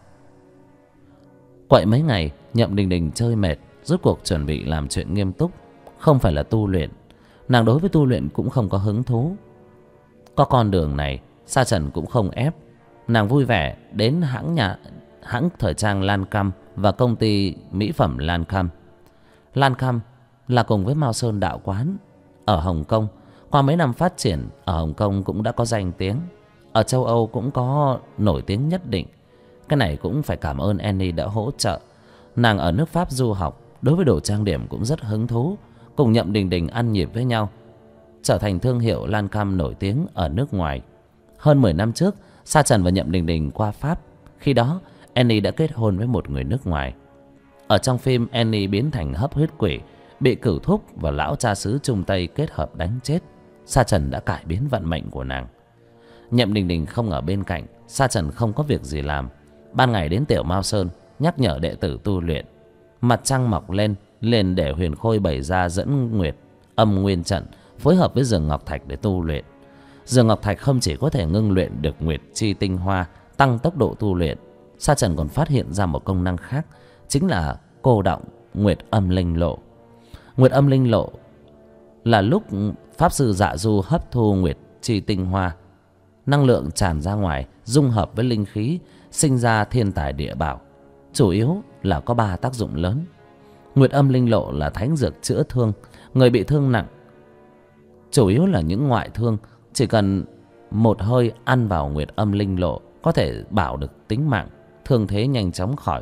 Quậy mấy ngày, Nhậm Đình Đình chơi mệt, rốt cuộc chuẩn bị làm chuyện nghiêm túc, không phải là tu luyện. Nàng đối với tu luyện cũng không có hứng thú. Có con đường này, Sa Trần cũng không ép. Nàng vui vẻ đến hãng thời trang Lan Cam và công ty mỹ phẩm Lan Cam. Lan Cam là cùng với Mao Sơn đạo quán ở Hồng Kông. Qua mấy năm phát triển, ở Hồng Kông cũng đã có danh tiếng, ở châu Âu cũng có nổi tiếng nhất định. Cái này cũng phải cảm ơn Annie đã hỗ trợ. Nàng ở nước Pháp du học, đối với đồ trang điểm cũng rất hứng thú, cùng Nhậm Đình Đình ăn nhịp với nhau, trở thành thương hiệu Lan Cam nổi tiếng ở nước ngoài. Hơn 10 năm trước, Sa Trần và Nhậm Đình Đình qua Pháp. Khi đó Annie đã kết hôn với một người nước ngoài. Ở trong phim, Annie biến thành hấp huyết quỷ, bị cửu thúc và lão cha xứ Trung Tây kết hợp đánh chết. Sa Trần đã cải biến vận mệnh của nàng. Nhậm Đình Đình không ở bên cạnh, Sa Trần không có việc gì làm, ban ngày đến Tiểu Mao Sơn nhắc nhở đệ tử tu luyện. Mặt trăng mọc lên, liền để Huyền Khôi bày ra dẫn Nguyệt âm nguyên trận, phối hợp với giường ngọc thạch để tu luyện. Giường ngọc thạch không chỉ có thể ngưng luyện được Nguyệt Chi tinh hoa, tăng tốc độ tu luyện, Sa Trần còn phát hiện ra một công năng khác, chính là cô đọng Nguyệt âm linh lộ. Nguyệt âm linh lộ là lúc pháp sư Dạ Du hấp thu Nguyệt Chi tinh hoa, năng lượng tràn ra ngoài, dung hợp với linh khí, sinh ra thiên tài địa bảo. Chủ yếu là có 3 tác dụng lớn. Nguyệt âm linh lộ là thánh dược chữa thương. Người bị thương nặng, chủ yếu là những ngoại thương, chỉ cần một hơi ăn vào Nguyệt âm linh lộ có thể bảo được tính mạng, thương thế nhanh chóng khỏi.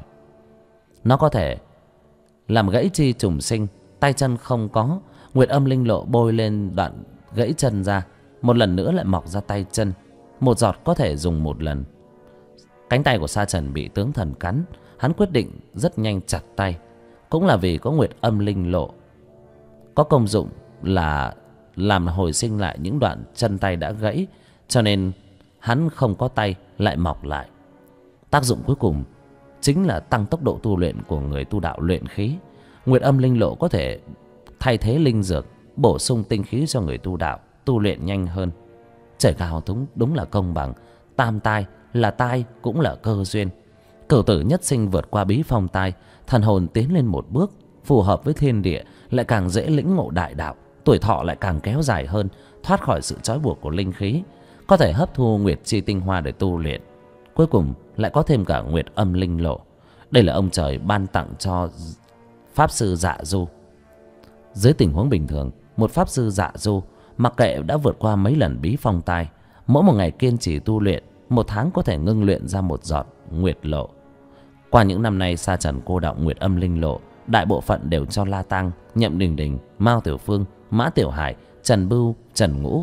Nó có thể làm gãy chi trùng sinh, tay chân không có, Nguyệt âm linh lộ bôi lên đoạn gãy chân ra, một lần nữa lại mọc ra tay chân. Một giọt có thể dùng một lần. Cánh tay của Sa Trần bị tướng thần cắn, hắn quyết định rất nhanh chặt tay. Cũng là vì có Nguyệt âm linh lộ, có công dụng là làm hồi sinh lại những đoạn chân tay đã gãy, cho nên hắn không có tay lại mọc lại. Tác dụng cuối cùng chính là tăng tốc độ tu luyện của người tu đạo luyện khí. Nguyệt âm linh lộ có thể thay thế linh dược, bổ sung tinh khí cho người tu đạo tu luyện nhanh hơn. Trời cao đúng là công bằng, tam tai là tai cũng là cơ duyên. Cửu tử nhất sinh vượt qua bí phong tai, thần hồn tiến lên một bước, phù hợp với thiên địa, lại càng dễ lĩnh ngộ đại đạo, tuổi thọ lại càng kéo dài hơn, thoát khỏi sự trói buộc của linh khí, có thể hấp thu nguyệt chi tinh hoa để tu luyện. Cuối cùng lại có thêm cả nguyệt âm linh lộ. Đây là ông trời ban tặng cho pháp sư Dạ Du. Dưới tình huống bình thường, một pháp sư Dạ Du mặc kệ đã vượt qua mấy lần bí phong tai, mỗi một ngày kiên trì tu luyện, một tháng có thể ngưng luyện ra một giọt nguyệt lộ. Qua những năm nay sa trần cô đọng nguyệt âm linh lộ, đại bộ phận đều cho La Tăng, Nhậm Đình Đình, Mao Tiểu Phương, Mã Tiểu Hải, Trần Bưu, Trần Ngũ.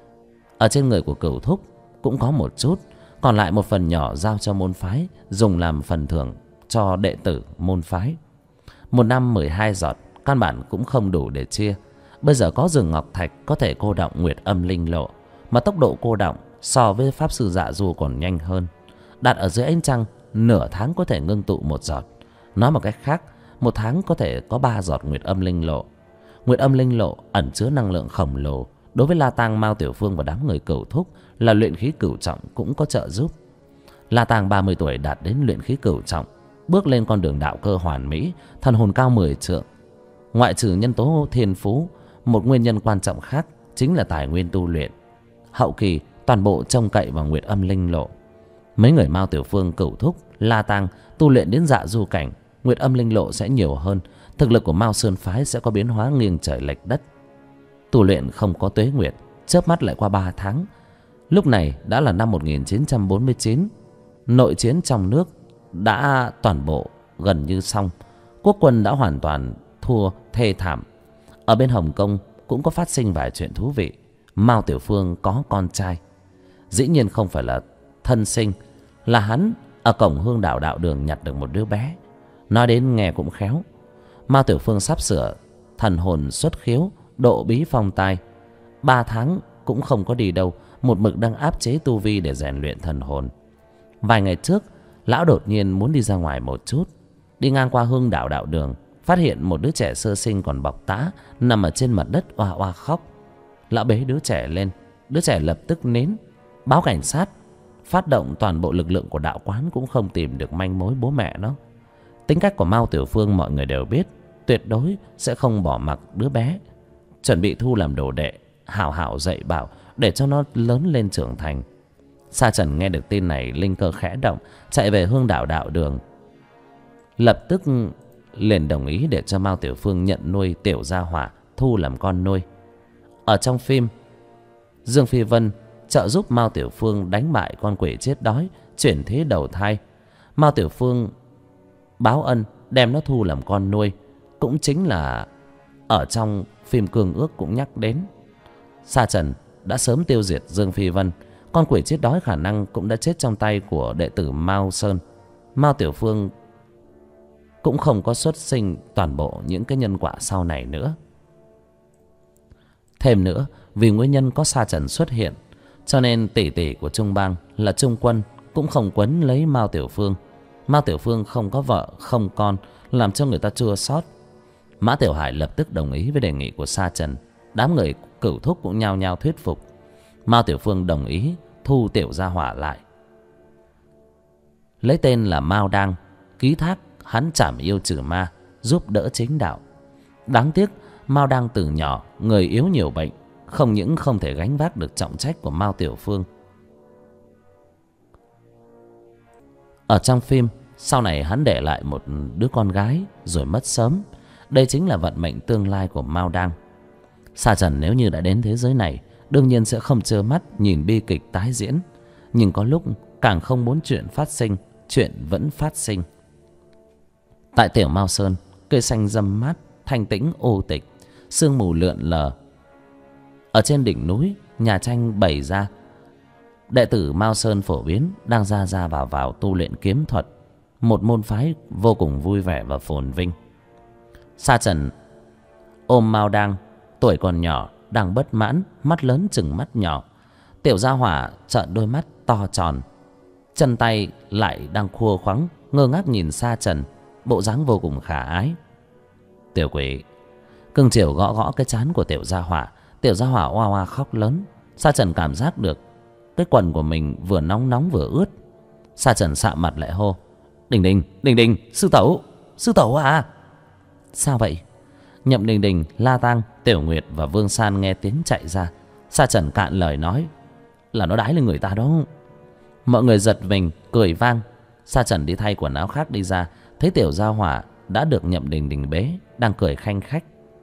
Ở trên người của Cửu Thúc cũng có một chút, còn lại một phần nhỏ giao cho môn phái, dùng làm phần thưởng cho đệ tử môn phái. Một năm 12 giọt căn bản cũng không đủ để chia. Bây giờ có rừng ngọc thạch có thể cô đọng nguyệt âm linh lộ, mà tốc độ cô đọng so với pháp sư Dạ Du còn nhanh hơn. Đặt ở dưới ánh trăng, nửa tháng có thể ngưng tụ một giọt. Nói một cách khác, một tháng có thể có 3 giọt nguyệt âm linh lộ. Nguyệt âm linh lộ ẩn chứa năng lượng khổng lồ, đối với La Tăng, Mao Tiểu Phương và đám người Cửu Thúc là luyện khí cửu trọng cũng có trợ giúp. La Tăng 30 tuổi đạt đến luyện khí cửu trọng, bước lên con đường đạo cơ hoàn mỹ, thần hồn cao 10 trượng. Ngoại trừ nhân tố thiên phú, một nguyên nhân quan trọng khác chính là tài nguyên tu luyện. Hậu kỳ toàn bộ trông cậy vào nguyệt âm linh lộ. Mấy người Mao Tiểu Phương, Cửu Thúc, La Tăng tu luyện đến Dạ Du cảnh, nguyệt âm linh lộ sẽ nhiều hơn, thực lực của Mao Sơn phái sẽ có biến hóa nghiêng trời lệch đất. Tu luyện không có tuế nguyệt, chớp mắt lại qua 3 tháng. Lúc này đã là năm 1949. Nội chiến trong nước đã toàn bộ gần như xong. Quốc quân đã hoàn toàn thua thê thảm. Ở bên Hồng Kông cũng có phát sinh vài chuyện thú vị. Mao Tiểu Phương có con trai, dĩ nhiên không phải là thân sinh, là hắn ở cổng Hương Đạo đạo đường nhặt được một đứa bé. Nói đến nghe cũng khéo. Mao Tiểu Phương sắp sửa thần hồn xuất khiếu, độ bí phong tai. 3 tháng cũng không có đi đâu, một mực đang áp chế tu vi để rèn luyện thần hồn. Vài ngày trước, lão đột nhiên muốn đi ra ngoài một chút. Đi ngang qua Hương Đạo đạo đường, phát hiện một đứa trẻ sơ sinh còn bọc tã nằm ở trên mặt đất oa oa khóc. Lão bế đứa trẻ lên, đứa trẻ lập tức nín. Báo cảnh sát, phát động toàn bộ lực lượng của đạo quán cũng không tìm được manh mối bố mẹ nó. Tính cách của Mao Tiểu Phương mọi người đều biết, tuyệt đối sẽ không bỏ mặc đứa bé, chuẩn bị thu làm đồ đệ, hảo hảo dạy bảo để cho nó lớn lên trưởng thành. Sa Trần nghe được tin này, linh cơ khẽ động, chạy về Hương Đạo đạo đường, lập tức liền đồng ý để cho Mao Tiểu Phương nhận nuôi tiểu gia hỏa, thu làm con nuôi. Ở trong phim, Dương Phi Vân trợ giúp Mao Tiểu Phương đánh bại con quỷ chết đói, chuyển thế đầu thai. Mao Tiểu Phương báo ân đem nó thu làm con nuôi, cũng chính là ở trong phim Cương Ước cũng nhắc đến. Sa Trần đã sớm tiêu diệt Dương Phi Vân, con quỷ chết đói khả năng cũng đã chết trong tay của đệ tử Mao Sơn. Mao Tiểu Phương cũng không có xuất sinh toàn bộ những cái nhân quả sau này nữa. Thêm nữa, vì nguyên nhân có Sa Trần xuất hiện, cho nên tỷ tỷ của Trung Bang là Trung Quân cũng không quấn lấy Mao Tiểu Phương. Mao Tiểu Phương không có vợ không con, làm cho người ta chua xót. Mã Tiểu Hải lập tức đồng ý với đề nghị của Sa Trần. Đám người Cửu Thúc cũng nhao nhao thuyết phục. Mao Tiểu Phương đồng ý thu tiểu gia hỏa lại, lấy tên là Mao Đang, ký thác hắn trảm yêu trừ ma, giúp đỡ chính đạo. Đáng tiếc Mao Đang từ nhỏ người yếu nhiều bệnh, không những không thể gánh vác được trọng trách của Mao Tiểu Phương. Ở trong phim, sau này hắn để lại một đứa con gái rồi mất sớm. Đây chính là vận mệnh tương lai của Mao Đang. Sa Trần nếu như đã đến thế giới này, đương nhiên sẽ không trơ mắt nhìn bi kịch tái diễn. Nhưng có lúc càng không muốn chuyện phát sinh, chuyện vẫn phát sinh. Tại Tiểu Mao Sơn, cây xanh râm mát, thanh tĩnh ô tịch, sương mù lượn lờ. Ở trên đỉnh núi, nhà tranh bày ra. Đệ tử Mao Sơn phổ biến đang ra vào tu luyện kiếm thuật, một môn phái vô cùng vui vẻ và phồn vinh. Sa Trần ôm Mao Đang, tuổi còn nhỏ, đang bất mãn, mắt lớn chừng mắt nhỏ. Tiểu gia hỏa trợn đôi mắt to tròn, chân tay lại đang khua khoắng, ngơ ngác nhìn Sa Trần, bộ dáng vô cùng khả ái. Tiểu quỷ, cưng chiều gõ gõ cái trán của Tiểu Gia Hỏa. Tiểu Gia Hỏa oa oa khóc lớn. Sa Trần cảm giác được cái quần của mình vừa nóng nóng vừa ướt. Sa Trần sạ mặt lại hô: Đình Đình, Đình Đình, sư tẩu à? Sao vậy? Nhậm Đình Đình, La Tang, Tiểu Nguyệt và Vương San nghe tiếng chạy ra. Sa Trần cạn lời nói: Là nó đái lên người ta đó. Mọi người giật mình cười vang. Sa Trần đi thay quần áo khác đi ra, thấy Tiểu Gia Hỏa đã được Nhậm Đình Đình bế, đang cười khanh khách.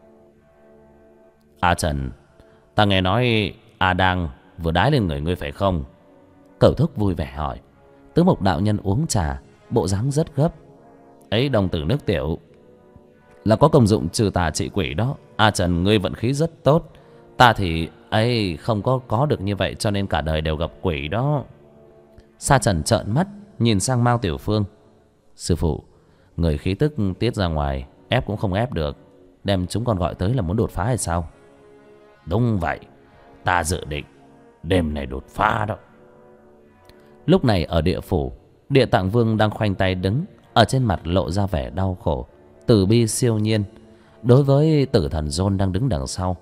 A Trần, ta nghe nói A đang vừa đái lên người ngươi phải không? Cẩu Thúc vui vẻ hỏi. Tứ Mục đạo nhân uống trà, bộ dáng rất gấp. Ấy, đồng tử nước tiểu là có công dụng trừ tà trị quỷ đó. A Trần, ngươi vận khí rất tốt. Ta thì ấy không có được như vậy, cho nên cả đời đều gặp quỷ đó. Sa Trần trợn mắt nhìn sang Mao Tiểu Phương. Sư phụ, người khí tức tiết ra ngoài, ép cũng không ép được. Đem chúng con gọi tới là muốn đột phá hay sao? Đúng vậy, ta dự định đêm này đột phá đó. Lúc này ở địa phủ, Địa Tạng Vương đang khoanh tay đứng, ở trên mặt lộ ra vẻ đau khổ, từ bi siêu nhiên đối với Tử Thần Dôn đang đứng đằng sau.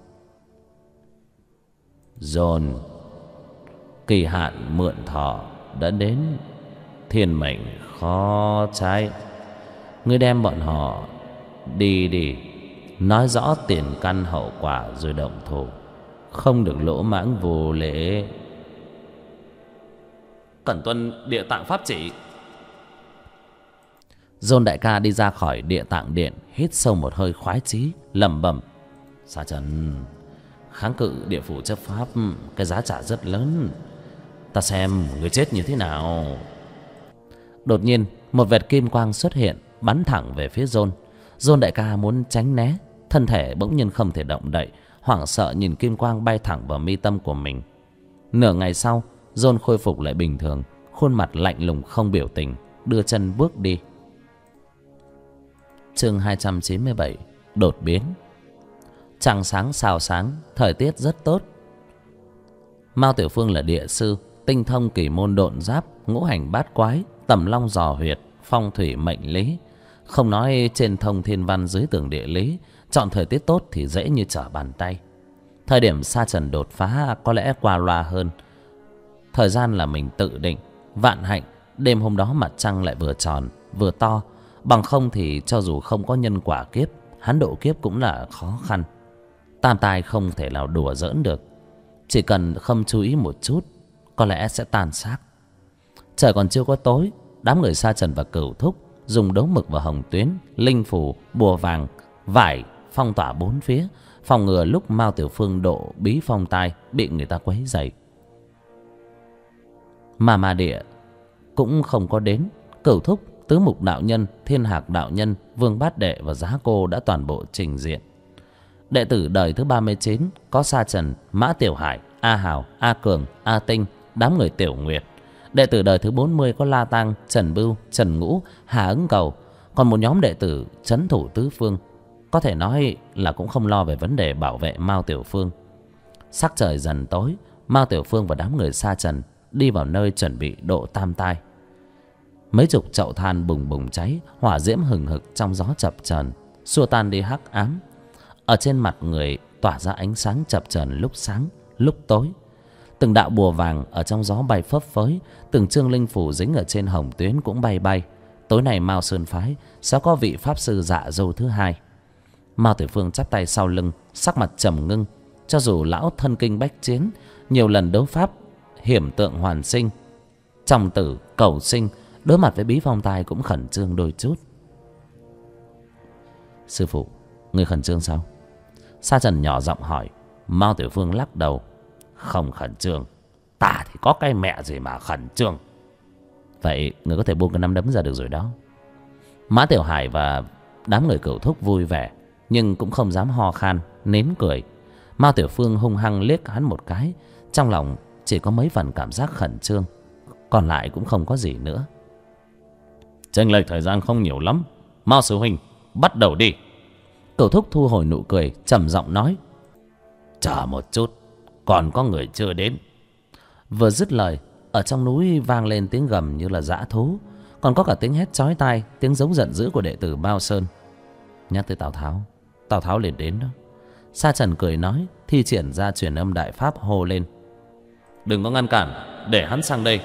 Dôn, kỳ hạn mượn thọ đã đến, thiên mệnh khó trái. Ngươi đem bọn họ đi đi, nói rõ tiền căn hậu quả rồi động thủ, không được lỗ mãng vô lễ. Cẩn tuân Địa Tạng pháp chỉ. Dôn đại ca đi ra khỏi Địa Tạng điện, hít sâu một hơi khoái chí, lẩm bẩm: Sa Trần, kháng cự địa phủ chấp pháp, cái giá trả rất lớn. Ta xem người chết như thế nào. Đột nhiên một vệt kim quang xuất hiện, bắn thẳng về phía Dôn. Dôn đại ca muốn tránh né, thân thể bỗng nhiên không thể động đậy, hoảng sợ nhìn kim quang bay thẳng vào mi tâm của mình. Nửa ngày sau, Dôn khôi phục lại bình thường, khuôn mặt lạnh lùng không biểu tình, đưa chân bước đi. Chương 297: Đột biến. Trăng sáng sao sáng, thời tiết rất tốt. Mao Tiểu Phương là địa sư, tinh thông kỳ môn độn giáp, ngũ hành bát quái, tầm long dò huyệt, phong thủy mệnh lý. Không nói trên thông thiên văn dưới tường địa lý, chọn thời tiết tốt thì dễ như trở bàn tay. Thời điểm Sa Trần đột phá có lẽ qua loa hơn. Thời gian là mình tự định. Vạn hạnh đêm hôm đó mặt trăng lại vừa tròn vừa to, bằng không thì cho dù không có nhân quả kiếp, hắn độ kiếp cũng là khó khăn. Tam tai không thể nào đùa giỡn được, chỉ cần không chú ý một chút có lẽ sẽ tan xác. Trời còn chưa có tối, đám người Sa Trần và Cửu Thúc dùng đấu mực và hồng tuyến, linh phù, bùa vàng, vải phong tỏa bốn phía, phòng ngừa lúc Mao Tiểu Phương độ bí phong tai bị người ta quấy rầy. Mà Ma Địa cũng không có đến. Cửu Thúc, Tứ Mục đạo nhân, Thiên Hạc đạo nhân, Vương Bát Đệ và Giá Cô đã toàn bộ trình diện. Đệ tử đời thứ 39 có Sa Trần, Mã Tiểu Hải, A Hào, A Cường, A Tinh, đám người Tiểu Nguyệt. Đệ tử đời thứ 40 có La Tang, Trần Bưu, Trần Ngũ, Hà Ứng Cầu. Còn một nhóm đệ tử trấn thủ tứ phương, có thể nói là cũng không lo về vấn đề bảo vệ Mao Tiểu Phương. Sắc trời dần tối, Mao Tiểu Phương và đám người Sa Trần đi vào nơi chuẩn bị độ tam tai. Mấy chục chậu than bùng bùng cháy, hỏa diễm hừng hực trong gió chập chờn, xua tan đi hắc ám. Ở trên mặt người tỏa ra ánh sáng chập chờn, lúc sáng lúc tối. Từng đạo bùa vàng ở trong gió bay phấp phới, từng chương linh phủ dính ở trên hồng tuyến cũng bay bay. Tối nay Mao Sơn phái sẽ có vị pháp sư Dạ Dâu thứ hai. Mao Tiểu Phương chắp tay sau lưng, sắc mặt trầm ngưng. Cho dù lão thân kinh bách chiến, nhiều lần đấu pháp hiểm tượng hoàn sinh, trọng tử cầu sinh, đối mặt với bí phong tai cũng khẩn trương đôi chút. Sư phụ, người khẩn trương sao? Sa Trần nhỏ giọng hỏi. Mao Tiểu Phương lắc đầu. Không khẩn trương. Ta thì có cái mẹ gì mà khẩn trương. Vậy người có thể buông cái nắm đấm ra được rồi đó. Mã Tiểu Hải và đám người Cửu Thúc vui vẻ, nhưng cũng không dám ho khan, nến cười. Mao Tiểu Phương hung hăng liếc hắn một cái, trong lòng chỉ có mấy phần cảm giác khẩn trương, còn lại cũng không có gì nữa. Chênh lệch thời gian không nhiều lắm, Mao sư huynh bắt đầu đi. Cửu Thúc thu hồi nụ cười, trầm giọng nói. Chờ một chút, còn có người chưa đến. Vừa dứt lời, ở trong núi vang lên tiếng gầm như là dã thú, còn có cả tiếng hét chói tai, tiếng giống giận dữ của đệ tử Mao Sơn. Nhắc tới Tào Tháo liền đến đó. Sa Trần cười nói, thi triển ra truyền âm đại pháp hô lên: đừng có ngăn cản, để hắn sang đây.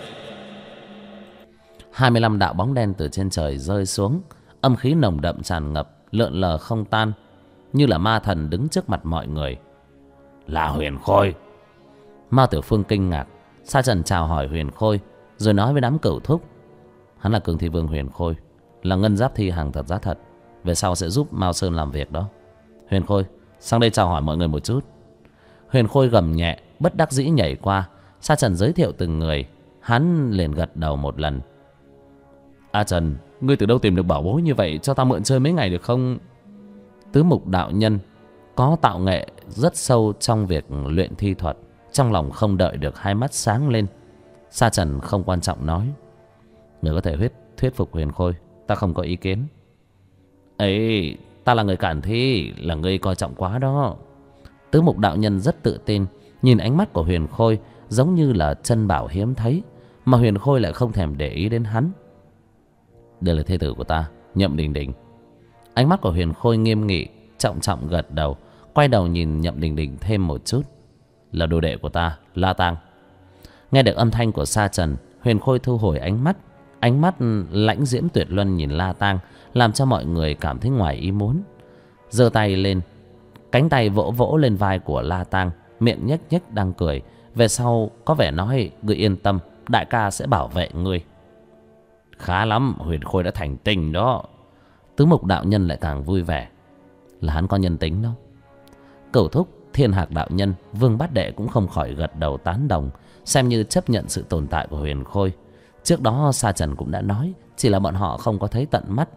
25 đạo bóng đen từ trên trời rơi xuống, âm khí nồng đậm tràn ngập, lượn lờ không tan, như là ma thần đứng trước mặt mọi người. Là Huyền Khôi. Mao Tiểu Phương kinh ngạc. Sa Trần chào hỏi Huyền Khôi, rồi nói với đám cửu thúc: hắn là Cương Thi Vương Huyền Khôi, là ngân giáp thi hàng thật giá thật, về sau sẽ giúp Mao Sơn làm việc đó. Huyền Khôi, sang đây chào hỏi mọi người một chút. Huyền Khôi gầm nhẹ, bất đắc dĩ nhảy qua. Sa Trần giới thiệu từng người, hắn liền gật đầu một lần. A Trần, ngươi từ đâu tìm được bảo bối như vậy, cho ta mượn chơi mấy ngày được không? Tứ Mục đạo nhân có tạo nghệ rất sâu trong việc luyện thi thuật, trong lòng không đợi được hai mắt sáng lên. Sa Trần không quan trọng nói: người có thể thuyết phục Huyền Khôi, ta không có ý kiến. Ấy, ta là người cản thi, là ngươi coi trọng quá đó. Tứ Mục đạo nhân rất tự tin, nhìn ánh mắt của Huyền Khôi giống như là chân bảo hiếm thấy, mà Huyền Khôi lại không thèm để ý đến hắn. Đây là thê tử của ta, Nhậm Đình Đình. Ánh mắt của Huyền Khôi nghiêm nghị, trọng trọng gật đầu, quay đầu nhìn Nhậm Đình Đình thêm một chút. Là đồ đệ của ta, La Tang. Nghe được âm thanh của Sa Trần, Huyền Khôi thu hồi ánh mắt lãnh diễm tuyệt luân nhìn La Tang, làm cho mọi người cảm thấy ngoài ý muốn. Giơ tay lên, cánh tay vỗ vỗ lên vai của La Tang, miệng nhếch nhếch đang cười. Về sau có vẻ nói: ngươi yên tâm, đại ca sẽ bảo vệ ngươi. Khá lắm, Huyền Khôi đã thành tình đó. Tứ Mục đạo nhân lại càng vui vẻ. Là hắn có nhân tính đâu. Cửu thúc, Thiên Hạc đạo nhân, Vương Bát Đệ cũng không khỏi gật đầu tán đồng, xem như chấp nhận sự tồn tại của Huyền Khôi. Trước đó Sa Trần cũng đã nói, chỉ là bọn họ không có thấy tận mắt.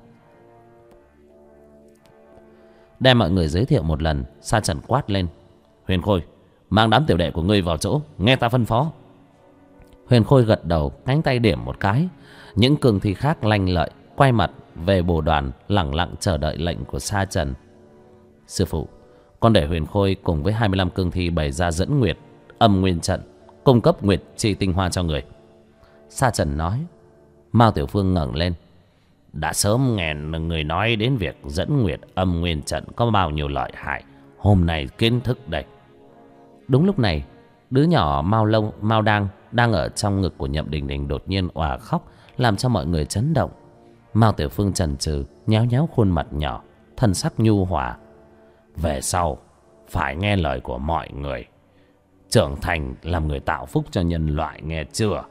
Đem mọi người giới thiệu một lần, Sa Trần quát lên: Huyền Khôi, mang đám tiểu đệ của ngươi vào chỗ, nghe ta phân phó. Huyền Khôi gật đầu, cánh tay điểm một cái. Những cương thi khác lanh lợi quay mặt về bồ đoàn, lẳng lặng chờ đợi lệnh của Sa Trần. Sư phụ, con để Huyền Khôi cùng với 25 cương thi bày ra dẫn nguyệt âm nguyên trận, cung cấp nguyệt chi tinh hoa cho người. Sa Trần nói. Mao Tiểu Phương ngẩng lên: đã sớm nghe người nói đến việc dẫn nguyệt âm nguyên trận có bao nhiêu lợi hại, hôm nay kiến thức đây. Đúng lúc này, đứa nhỏ Mao đang ở trong ngực của Nhậm Đình Đình đột nhiên òa khóc, làm cho mọi người chấn động. Mao Tiểu Phương chần chừ, nhéo nhéo khuôn mặt nhỏ, thân sắc nhu hòa: về sau phải nghe lời của mọi người, trưởng thành làm người tạo phúc cho nhân loại, nghe chưa?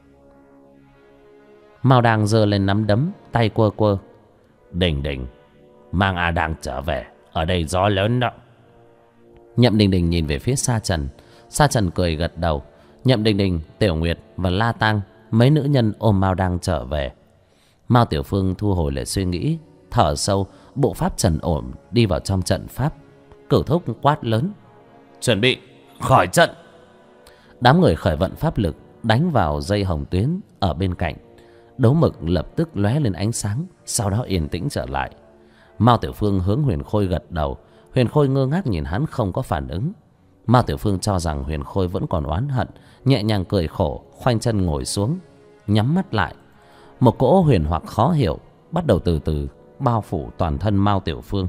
Mao đang giơ lên nắm đấm, tay quơ quơ: Đình Đình, mang A Đang trở về, ở đây gió lớn đó. Nhậm Đình Đình nhìn về phía Sa Trần. Sa Trần cười gật đầu. Nhậm Đình Đình, Tiểu Nguyệt và La Tang, mấy nữ nhân ôm Mao đang trở về. Mao Tiểu Phương thu hồi lại suy nghĩ, thở sâu, bộ pháp trần ổn đi vào trong trận pháp. Cửu thúc quát lớn: chuẩn bị, khỏi trận. Đám người khởi vận pháp lực đánh vào dây hồng tuyến ở bên cạnh. Đấu mực lập tức lóe lên ánh sáng, sau đó yên tĩnh trở lại. Mao Tiểu Phương hướng Huyền Khôi gật đầu. Huyền Khôi ngơ ngác nhìn hắn không có phản ứng. Mao Tiểu Phương cho rằng Huyền Khôi vẫn còn oán hận, nhẹ nhàng cười khổ, khoanh chân ngồi xuống, nhắm mắt lại. Một cỗ huyền hoặc khó hiểu bắt đầu từ từ bao phủ toàn thân Mao Tiểu Phương.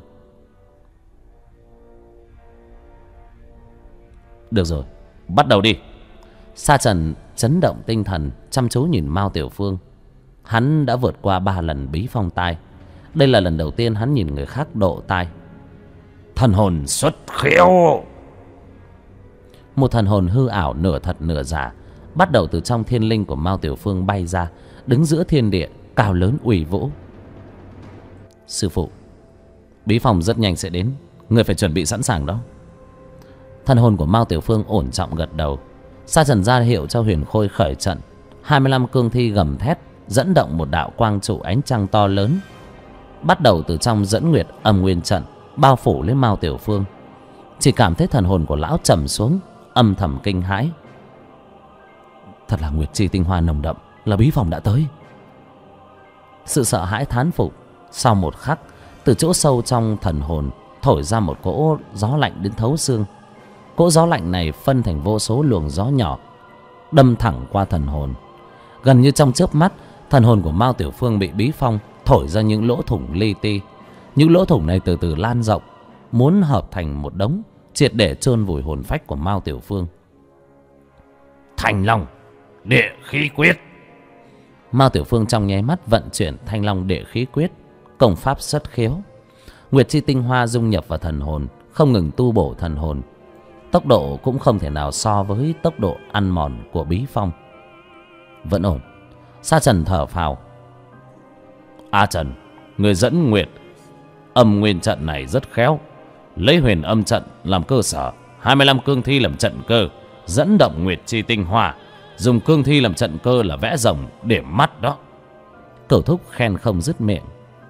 Được rồi, bắt đầu đi. Sa Trần chấn động tinh thần, chăm chú nhìn Mao Tiểu Phương. Hắn đã vượt qua 3 lần bí phong tai. Đây là lần đầu tiên hắn nhìn người khác độ tai. Thần hồn xuất khiếu. Một thần hồn hư ảo nửa thật nửa giả bắt đầu từ trong thiên linh của Mao Tiểu Phương bay ra, đứng giữa thiên địa, cao lớn uy vũ. Sư phụ, bí phong rất nhanh sẽ đến, người phải chuẩn bị sẵn sàng đó. Thần hồn của Mao Tiểu Phương ổn trọng gật đầu. Sa Trần ra hiệu cho Huyền Khôi khởi trận. 25 cương thi gầm thét, dẫn động một đạo quang trụ ánh trăng to lớn, bắt đầu từ trong dẫn nguyệt âm nguyên trận, bao phủ lên Mao Tiểu Phương. Chỉ cảm thấy thần hồn của lão trầm xuống, âm thầm kinh hãi. Thật là nguyệt chi tinh hoa nồng đậm, là bí phong đã tới. Sự sợ hãi thán phục. Sau một khắc, từ chỗ sâu trong thần hồn thổi ra một cỗ gió lạnh đến thấu xương. Cỗ gió lạnh này phân thành vô số luồng gió nhỏ, đâm thẳng qua thần hồn. Gần như trong chớp mắt, thần hồn của Mao Tiểu Phương bị bí phong thổi ra những lỗ thủng li ti. Những lỗ thủng này từ từ lan rộng, muốn hợp thành một đống, triệt để chôn vùi hồn phách của Mao Tiểu Phương. Thanh Long Địa Khí Quyết. Mao Tiểu Phương trong nháy mắt vận chuyển Thanh Long Địa Khí Quyết, công pháp xuất khiếu. Nguyệt chi tinh hoa dung nhập vào thần hồn, không ngừng tu bổ thần hồn. Tốc độ cũng không thể nào so với tốc độ ăn mòn của Bí Phong. Vẫn ổn. Sa Trần thở phào. A Trần, người dẫn Nguyệt âm nguyên trận này rất khéo. Lấy huyền âm trận làm cơ sở, 25 cương thi làm trận cơ, dẫn động Nguyệt chi tinh hoa, dùng cương thi làm trận cơ là vẽ rồng điểm mắt đó. Cửu Thúc khen không dứt miệng.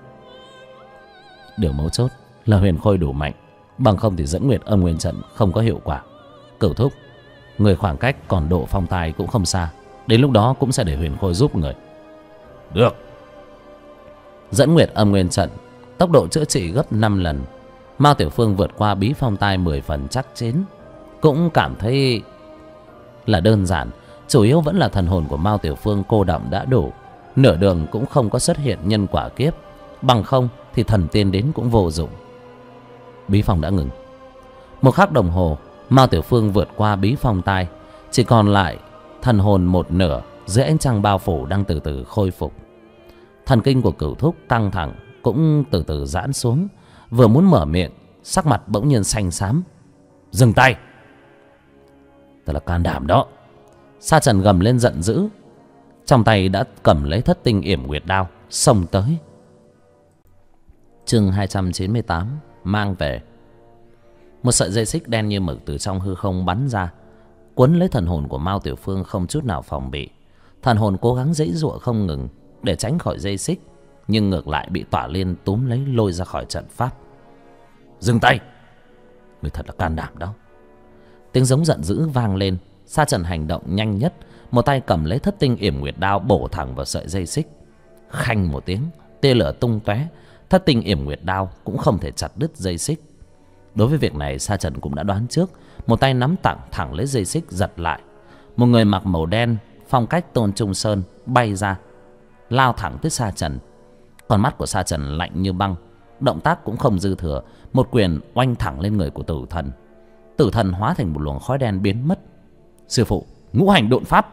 Điều mấu chốt là huyền khôi đủ mạnh, bằng không thì dẫn Nguyệt âm nguyên trận không có hiệu quả. Cửu Thúc, người khoảng cách còn độ phong tài cũng không xa, đến lúc đó cũng sẽ để huyền khôi giúp người. Được. Dẫn Nguyệt âm nguyên trận, tốc độ chữa trị gấp 5 lần. Mao Tiểu Phương vượt qua Bí Phong tai 10 phần chắc chín. Cũng cảm thấy là đơn giản, chủ yếu vẫn là thần hồn của Mao Tiểu Phương cô đọng đã đủ, nửa đường cũng không có xuất hiện nhân quả kiếp, bằng không thì thần tiên đến cũng vô dụng. Bí Phong đã ngừng. Một khắc đồng hồ, Mao Tiểu Phương vượt qua Bí Phong tai, chỉ còn lại thần hồn một nửa dưới ánh trăng bao phủ đang từ từ khôi phục. Thần kinh của Cửu Thúc căng thẳng cũng từ từ giãn xuống, vừa muốn mở miệng, sắc mặt bỗng nhiên xanh xám. Dừng tay. Thật là can đảm đó. Sa Trần gầm lên giận dữ, trong tay đã cầm lấy Thất Tinh Yểm Nguyệt đao xông tới. Chương 298 mang về. Một sợi dây xích đen như mực từ trong hư không bắn ra, quấn lấy thần hồn của Mao Tiểu Phương không chút nào phòng bị. Thần hồn cố gắng giãy giụa không ngừng để tránh khỏi dây xích, nhưng ngược lại bị Tỏa Liên túm lấy lôi ra khỏi trận pháp. Dừng tay. Người thật là can đảm đó. Tiếng giống giận dữ vang lên. Sa Trần hành động nhanh nhất, một tay cầm lấy Thất Tinh Yểm Nguyệt đao bổ thẳng vào sợi dây xích. Khanh một tiếng, tia lửa tung tóe, Thất Tinh Yểm Nguyệt đao cũng không thể chặt đứt dây xích. Đối với việc này Sa Trần cũng đã đoán trước, một tay nắm thẳng lấy dây xích giật lại. Một người mặc màu đen phong cách Tôn Trung Sơn bay ra, lao thẳng tới Sa Trần. Con mắt của Sa Trần lạnh như băng, động tác cũng không dư thừa, một quyền oanh thẳng lên người của Tử Thần. Tử Thần hóa thành một luồng khói đen biến mất. Sư phụ, ngũ hành độn pháp.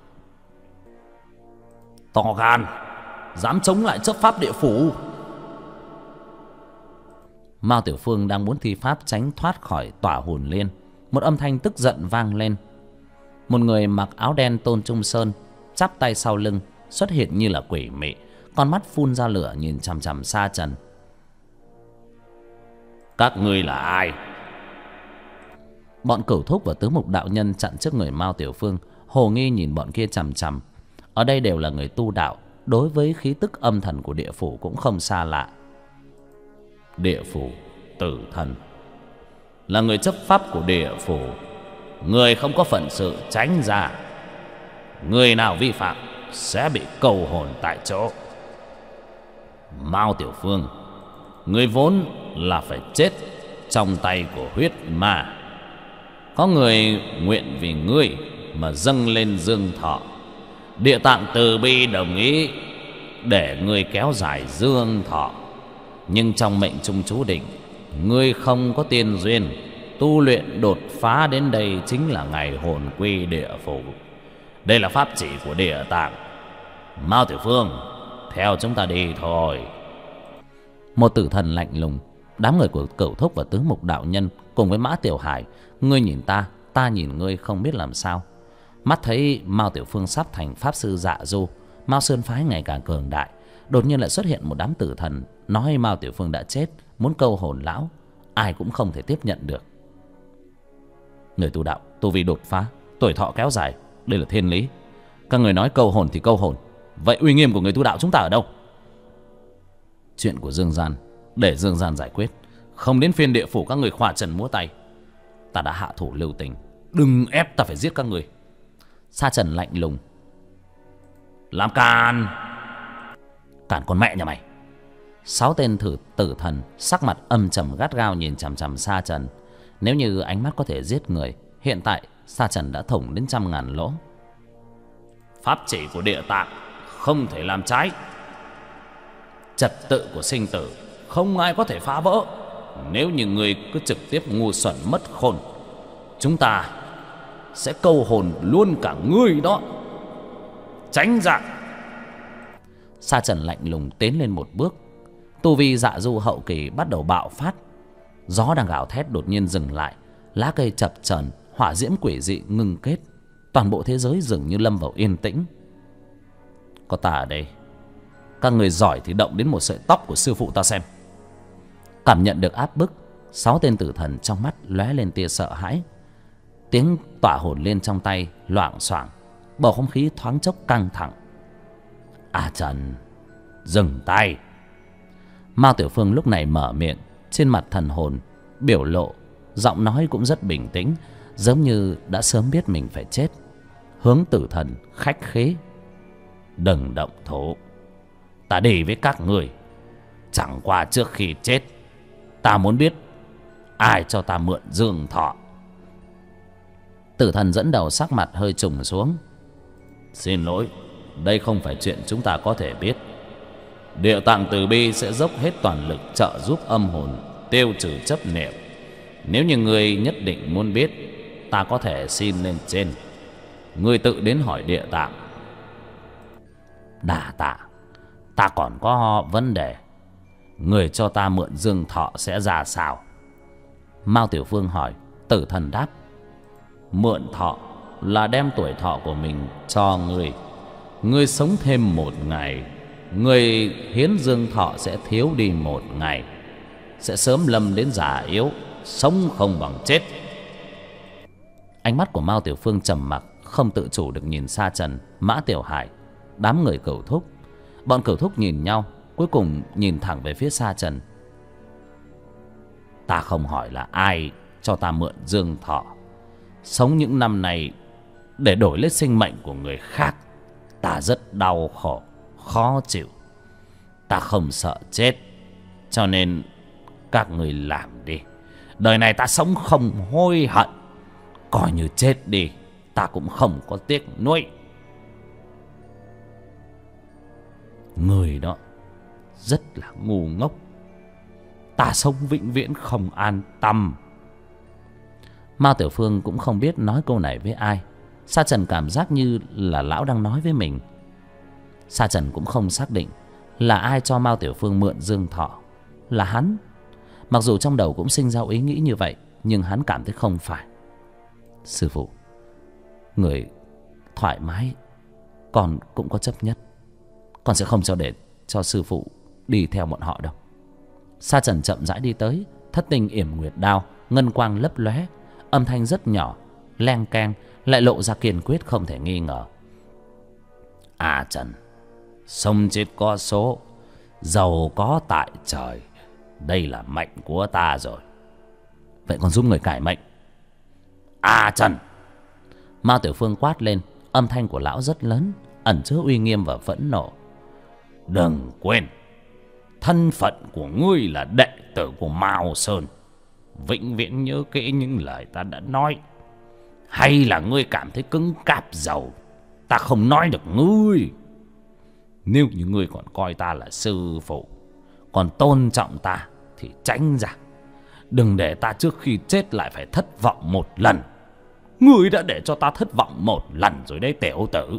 To gan, dám chống lại chấp pháp địa phủ. Mao Tiểu Phương đang muốn thi pháp tránh thoát khỏi Tỏa Hồn Liên, một âm thanh tức giận vang lên. Một người mặc áo đen Tôn Trung Sơn chắp tay sau lưng xuất hiện như là quỷ mị, con mắt phun ra lửa nhìn chằm chằm Sa Trần. Các ngươi là ai? Bọn Cửu Thúc và Tứ Mục đạo nhân chặn trước người Mao Tiểu Phương, hồ nghi nhìn bọn kia chằm chằm. Ở đây đều là người tu đạo, đối với khí tức âm thần của địa phủ cũng không xa lạ. Địa phủ Tử Thần là người chấp pháp của địa phủ, người không có phận sự tránh ra. Người nào vi phạm sẽ bị cầu hồn tại chỗ. Mao Tiểu Phương, người vốn là phải chết trong tay của huyết ma. Có người nguyện vì ngươi mà dâng lên dương thọ, Địa Tạng từ bi đồng ý để ngươi kéo dài dương thọ. Nhưng trong mệnh trung chú định, ngươi không có tiên duyên, tu luyện đột phá đến đây chính là ngày hồn quy địa phủ. Đây là pháp chỉ của Địa Tạng. Mao Tiểu Phương, theo chúng ta đi thôi. Một Tử Thần lạnh lùng, đám người của Cửu Thúc và Tứ Mục đạo nhân cùng với Mã Tiểu Hải, ngươi nhìn ta, ta nhìn ngươi không biết làm sao. Mắt thấy Mao Tiểu Phương sắp thành pháp sư dạ du, Mao Sơn phái ngày càng cường đại, đột nhiên lại xuất hiện một đám tử thần nói Mao Tiểu Phương đã chết, muốn câu hồn lão, ai cũng không thể tiếp nhận được. Người tu đạo, tu vi đột phá, tuổi thọ kéo dài, đây là thiên lý. Các người nói câu hồn thì câu hồn, vậy uy nghiêm của người tu đạo chúng ta ở đâu? Chuyện của Dương Gian để Dương Gian giải quyết, không đến phiên địa phủ các người khoa trần múa tay. Ta đã hạ thủ lưu tình, đừng ép ta phải giết các người. Sa Trần lạnh lùng. Làm càn. Càn con mẹ nhà mày. 6 tên tử thần sắc mặt âm trầm gắt gao nhìn chằm chằm Sa Trần. Nếu như ánh mắt có thể giết người, hiện tại Sa Trần đã thủng đến 100.000 lỗ. Pháp chỉ của Địa Tạng không thể làm trái, trật tự của sinh tử không ai có thể phá vỡ. Nếu như ngươi cứ trực tiếp ngu xuẩn mất khôn, chúng ta sẽ câu hồn luôn cả ngươi đó. Tránh ra. Sa Trần lạnh lùng tiến lên một bước. Tu vi Dạ Du hậu kỳ bắt đầu bạo phát. Gió đang gào thét đột nhiên dừng lại, lá cây chập chờn, hỏa diễm quỷ dị ngưng kết. Toàn bộ thế giới dường như lâm vào yên tĩnh. Có ta ở đây, các người giỏi thì động đến một sợi tóc của sư phụ ta xem. Cảm nhận được áp bức, 6 tên tử thần trong mắt lóe lên tia sợ hãi. Tiếng tỏa hồn liên trong tay loạng xoạng, bầu không khí thoáng chốc căng thẳng. A Trần, dừng tay. Mao Tiểu Phương lúc này mở miệng, trên mặt thần hồn biểu lộ, giọng nói cũng rất bình tĩnh, giống như đã sớm biết mình phải chết. Hướng tử thần khách khí: đừng động thủ, ta đi với các người. Chẳng qua trước khi chết, ta muốn biết ai cho ta mượn dương thọ. Tử thần dẫn đầu sắc mặt hơi trùng xuống: xin lỗi, đây không phải chuyện chúng ta có thể biết. Địa Tạng Từ Bi sẽ dốc hết toàn lực trợ giúp âm hồn tiêu trừ chấp niệm. Nếu như ngươi nhất định muốn biết, ta có thể xin lên trên, ngươi tự đến hỏi Địa Tạng. Đà tạ, ta còn có vấn đề. Người cho ta mượn dương thọ sẽ ra sao? Mao Tiểu Phương hỏi. Tử thần đáp: mượn thọ là đem tuổi thọ của mình cho ngươi. Ngươi sống thêm 1 ngày, ngươi hiến dương thọ sẽ thiếu đi 1 ngày, sẽ sớm lâm đến già yếu, sống không bằng chết. Ánh mắt của Mao Tiểu Phương trầm mặc, không tự chủ được nhìn Sa Trần, Mã Tiểu Hải, đám người Cửu Thúc. Bọn Cửu Thúc nhìn nhau, cuối cùng nhìn thẳng về phía Sa Trần. Ta không hỏi là ai cho ta mượn dương thọ. Sống những năm này để đổi lấy sinh mệnh của người khác, ta rất đau khổ, khó chịu. Ta không sợ chết, cho nên các người làm đi. Đời này ta sống không hối hận, coi như chết đi, ta cũng không có tiếc nuối. Người đó rất là ngu ngốc, ta sống vĩnh viễn không an tâm. Mao Tiểu Phương cũng không biết nói câu này với ai. Sa Trần cảm giác như là lão đang nói với mình. Sa Trần cũng không xác định là ai cho Mao Tiểu Phương mượn dương thọ. Là hắn. Mặc dù trong đầu cũng sinh ra ý nghĩ như vậy, nhưng hắn cảm thấy không phải. Sư phụ, người thoải mái, con cũng có chấp nhất. Con sẽ không để cho sư phụ đi theo bọn họ đâu. Sa Trần chậm rãi đi tới. Thất tinh yểm nguyệt đao ngân quang lấp lóe, âm thanh rất nhỏ, leng keng, lại lộ ra kiên quyết không thể nghi ngờ. À Trần, sống chết có số, giàu có tại trời, đây là mệnh của ta rồi. Vậy còn giúp người cải mệnh. À Trần! Mao Tiểu Phương quát lên, âm thanh của lão rất lớn, ẩn chứa uy nghiêm và phẫn nộ. Đừng quên, thân phận của ngươi là đệ tử của Mao Sơn. Vĩnh viễn nhớ kỹ những lời ta đã nói. Hay là ngươi cảm thấy cứng cáp giàu, ta không nói được ngươi. Nếu như ngươi còn coi ta là sư phụ, còn tôn trọng ta, thì tránh ra. Đừng để ta trước khi chết lại phải thất vọng một lần. Ngươi đã để cho ta thất vọng một lần rồi đấy tiểu tử.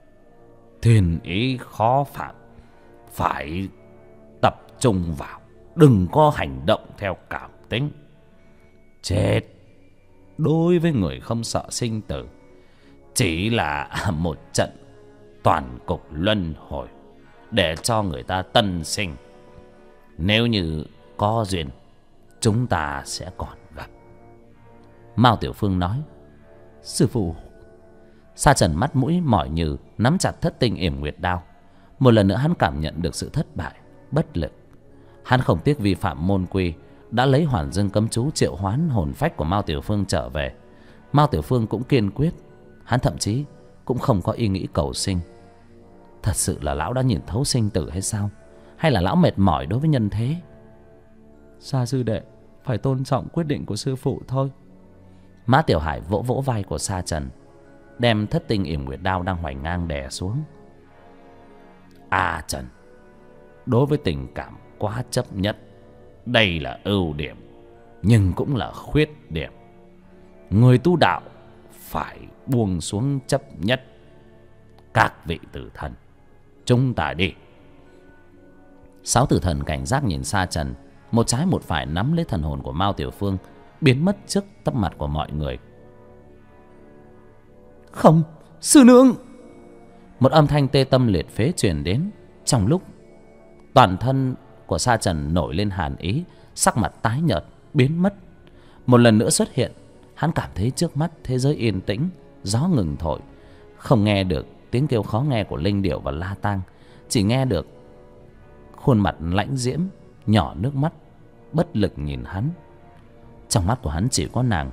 Thiên ý khó phạm, phải tập trung vào, đừng có hành động theo cảm tính. Chết đối với người không sợ sinh tử chỉ là một trận toàn cục luân hồi để cho người ta tân sinh. Nếu như có duyên, chúng ta sẽ còn gặp. Mao Tiểu Phương nói. Sư phụ. Sa Trần mắt mũi mỏi nhừ, nắm chặt thất tinh yểm nguyệt đao. Một lần nữa hắn cảm nhận được sự thất bại, bất lực. Hắn không tiếc vi phạm môn quy, đã lấy Hoàn Dương cấm chú triệu hoán hồn phách của Mao Tiểu Phương trở về. Mao Tiểu Phương cũng kiên quyết. Hắn thậm chí cũng không có ý nghĩ cầu sinh. Thật sự là lão đã nhìn thấu sinh tử hay sao? Hay là lão mệt mỏi đối với nhân thế? Sa sư đệ, phải tôn trọng quyết định của sư phụ thôi. Mã Tiểu Hải vỗ vỗ vai của Sa Trần, đem thất tinh yểm nguyệt đao đang hoành ngang đè xuống. À Trần, đối với tình cảm quá chấp nhất, Đây là ưu điểm, nhưng cũng là khuyết điểm. Người tu đạo phải buông xuống chấp nhất. Các vị tử thần, chúng ta đi. 6 tử thần cảnh giác nhìn Sa Trần, một trái một phải nắm lấy thần hồn của Mao Tiểu Phương, biến mất trước tấp mặt của mọi người. Không, sư nương! Một âm thanh tê tâm liệt phế truyền đến. Trong lúc toàn thân của Sa Trần nổi lên hàn ý, sắc mặt tái nhợt biến mất. Một lần nữa xuất hiện, hắn cảm thấy trước mắt thế giới yên tĩnh, gió ngừng thổi, không nghe được tiếng kêu khó nghe của linh điểu và la tang, chỉ nghe được khuôn mặt lãnh diễm nhỏ nước mắt bất lực nhìn hắn. Trong mắt của hắn chỉ có nàng.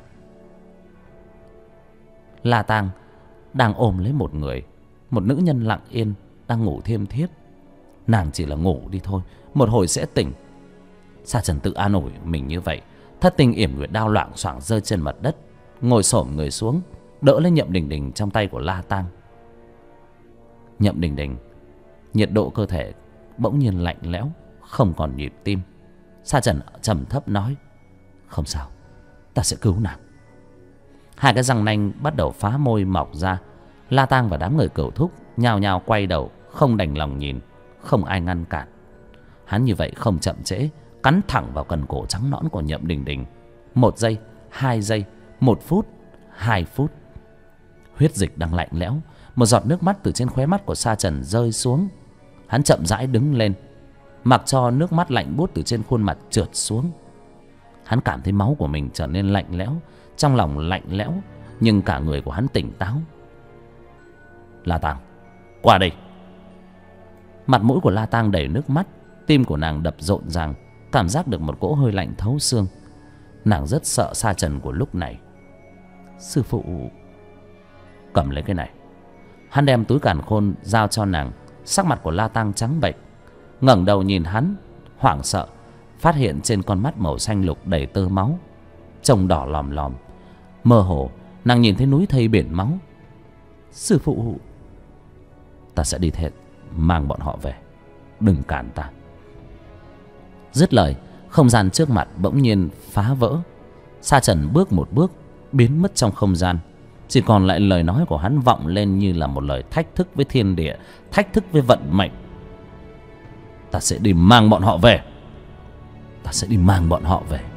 La tang đang ôm lấy một người, một nữ nhân lặng yên đang ngủ thiêm thiếp. Nàng chỉ là ngủ đi thôi, một hồi sẽ tỉnh. Sa Trần tự an ủi mình như vậy. Thất tinh yểm nguyệt đao loạng xoạng rơi trên mặt đất, ngồi xổm người xuống đỡ lấy Nhậm Đình Đình trong tay của La Tang. Nhậm Đình Đình nhiệt độ cơ thể bỗng nhiên lạnh lẽo, không còn nhịp tim. Sa Trần trầm thấp nói: không sao, ta sẽ cứu nàng. Hai cái răng nanh bắt đầu phá môi mọc ra. La Tang và đám người Cửu Thúc nhao nhao quay đầu, không đành lòng nhìn, không ai ngăn cản. Hắn như vậy không chậm trễ, cắn thẳng vào cần cổ trắng nõn của Nhậm Đình Đình. 1 giây, 2 giây, 1 phút, 2 phút. Huyết dịch đang lạnh lẽo, một giọt nước mắt từ trên khóe mắt của Sa Trần rơi xuống. Hắn chậm rãi đứng lên, mặc cho nước mắt lạnh buốt từ trên khuôn mặt trượt xuống. Hắn cảm thấy máu của mình trở nên lạnh lẽo, trong lòng lạnh lẽo, nhưng cả người của hắn tỉnh táo. La Tang, qua đây. Mặt mũi của La Tang đầy nước mắt, tim của nàng đập rộn ràng, cảm giác được một cỗ hơi lạnh thấu xương. Nàng rất sợ Sa Trần của lúc này. Sư phụ, cầm lấy cái này. Hắn đem túi càn khôn giao cho nàng. Sắc mặt của La Tang trắng bệch, ngẩng đầu nhìn hắn, hoảng sợ phát hiện trên con mắt màu xanh lục đầy tơ máu, trông đỏ lòm lòm. Mơ hồ nàng nhìn thấy núi thây biển máu. Sư phụ, ta sẽ đi theo mang bọn họ về, đừng cản ta. Dứt lời, không gian trước mặt bỗng nhiên phá vỡ. Sa Trần bước một bước biến mất trong không gian, chỉ còn lại lời nói của hắn vọng lên như là một lời thách thức với thiên địa, thách thức với vận mệnh. Ta sẽ đi mang bọn họ về. Ta sẽ đi mang bọn họ về.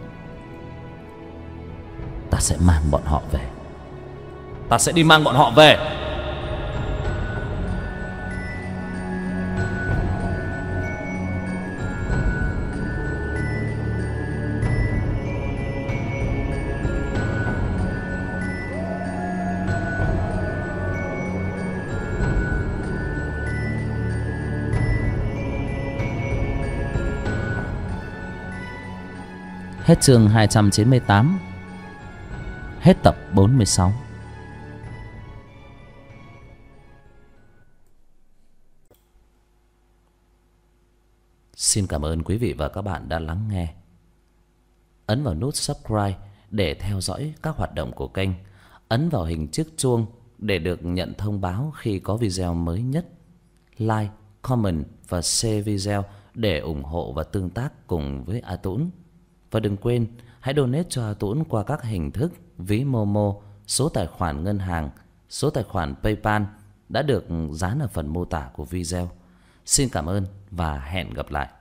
Ta sẽ mang bọn họ về. Ta sẽ đi mang bọn họ về. Hết chương 298. Hết tập 46. Xin cảm ơn quý vị và các bạn đã lắng nghe. Ấn vào nút subscribe để theo dõi các hoạt động của kênh. Ấn vào hình chiếc chuông để được nhận thông báo khi có video mới nhất. Like, comment và share video để ủng hộ và tương tác cùng với A Tũng. Và đừng quên hãy donate cho A Tũng qua các hình thức ví Momo, số tài khoản ngân hàng, số tài khoản PayPal đã được dán ở phần mô tả của video. Xin cảm ơn và hẹn gặp lại.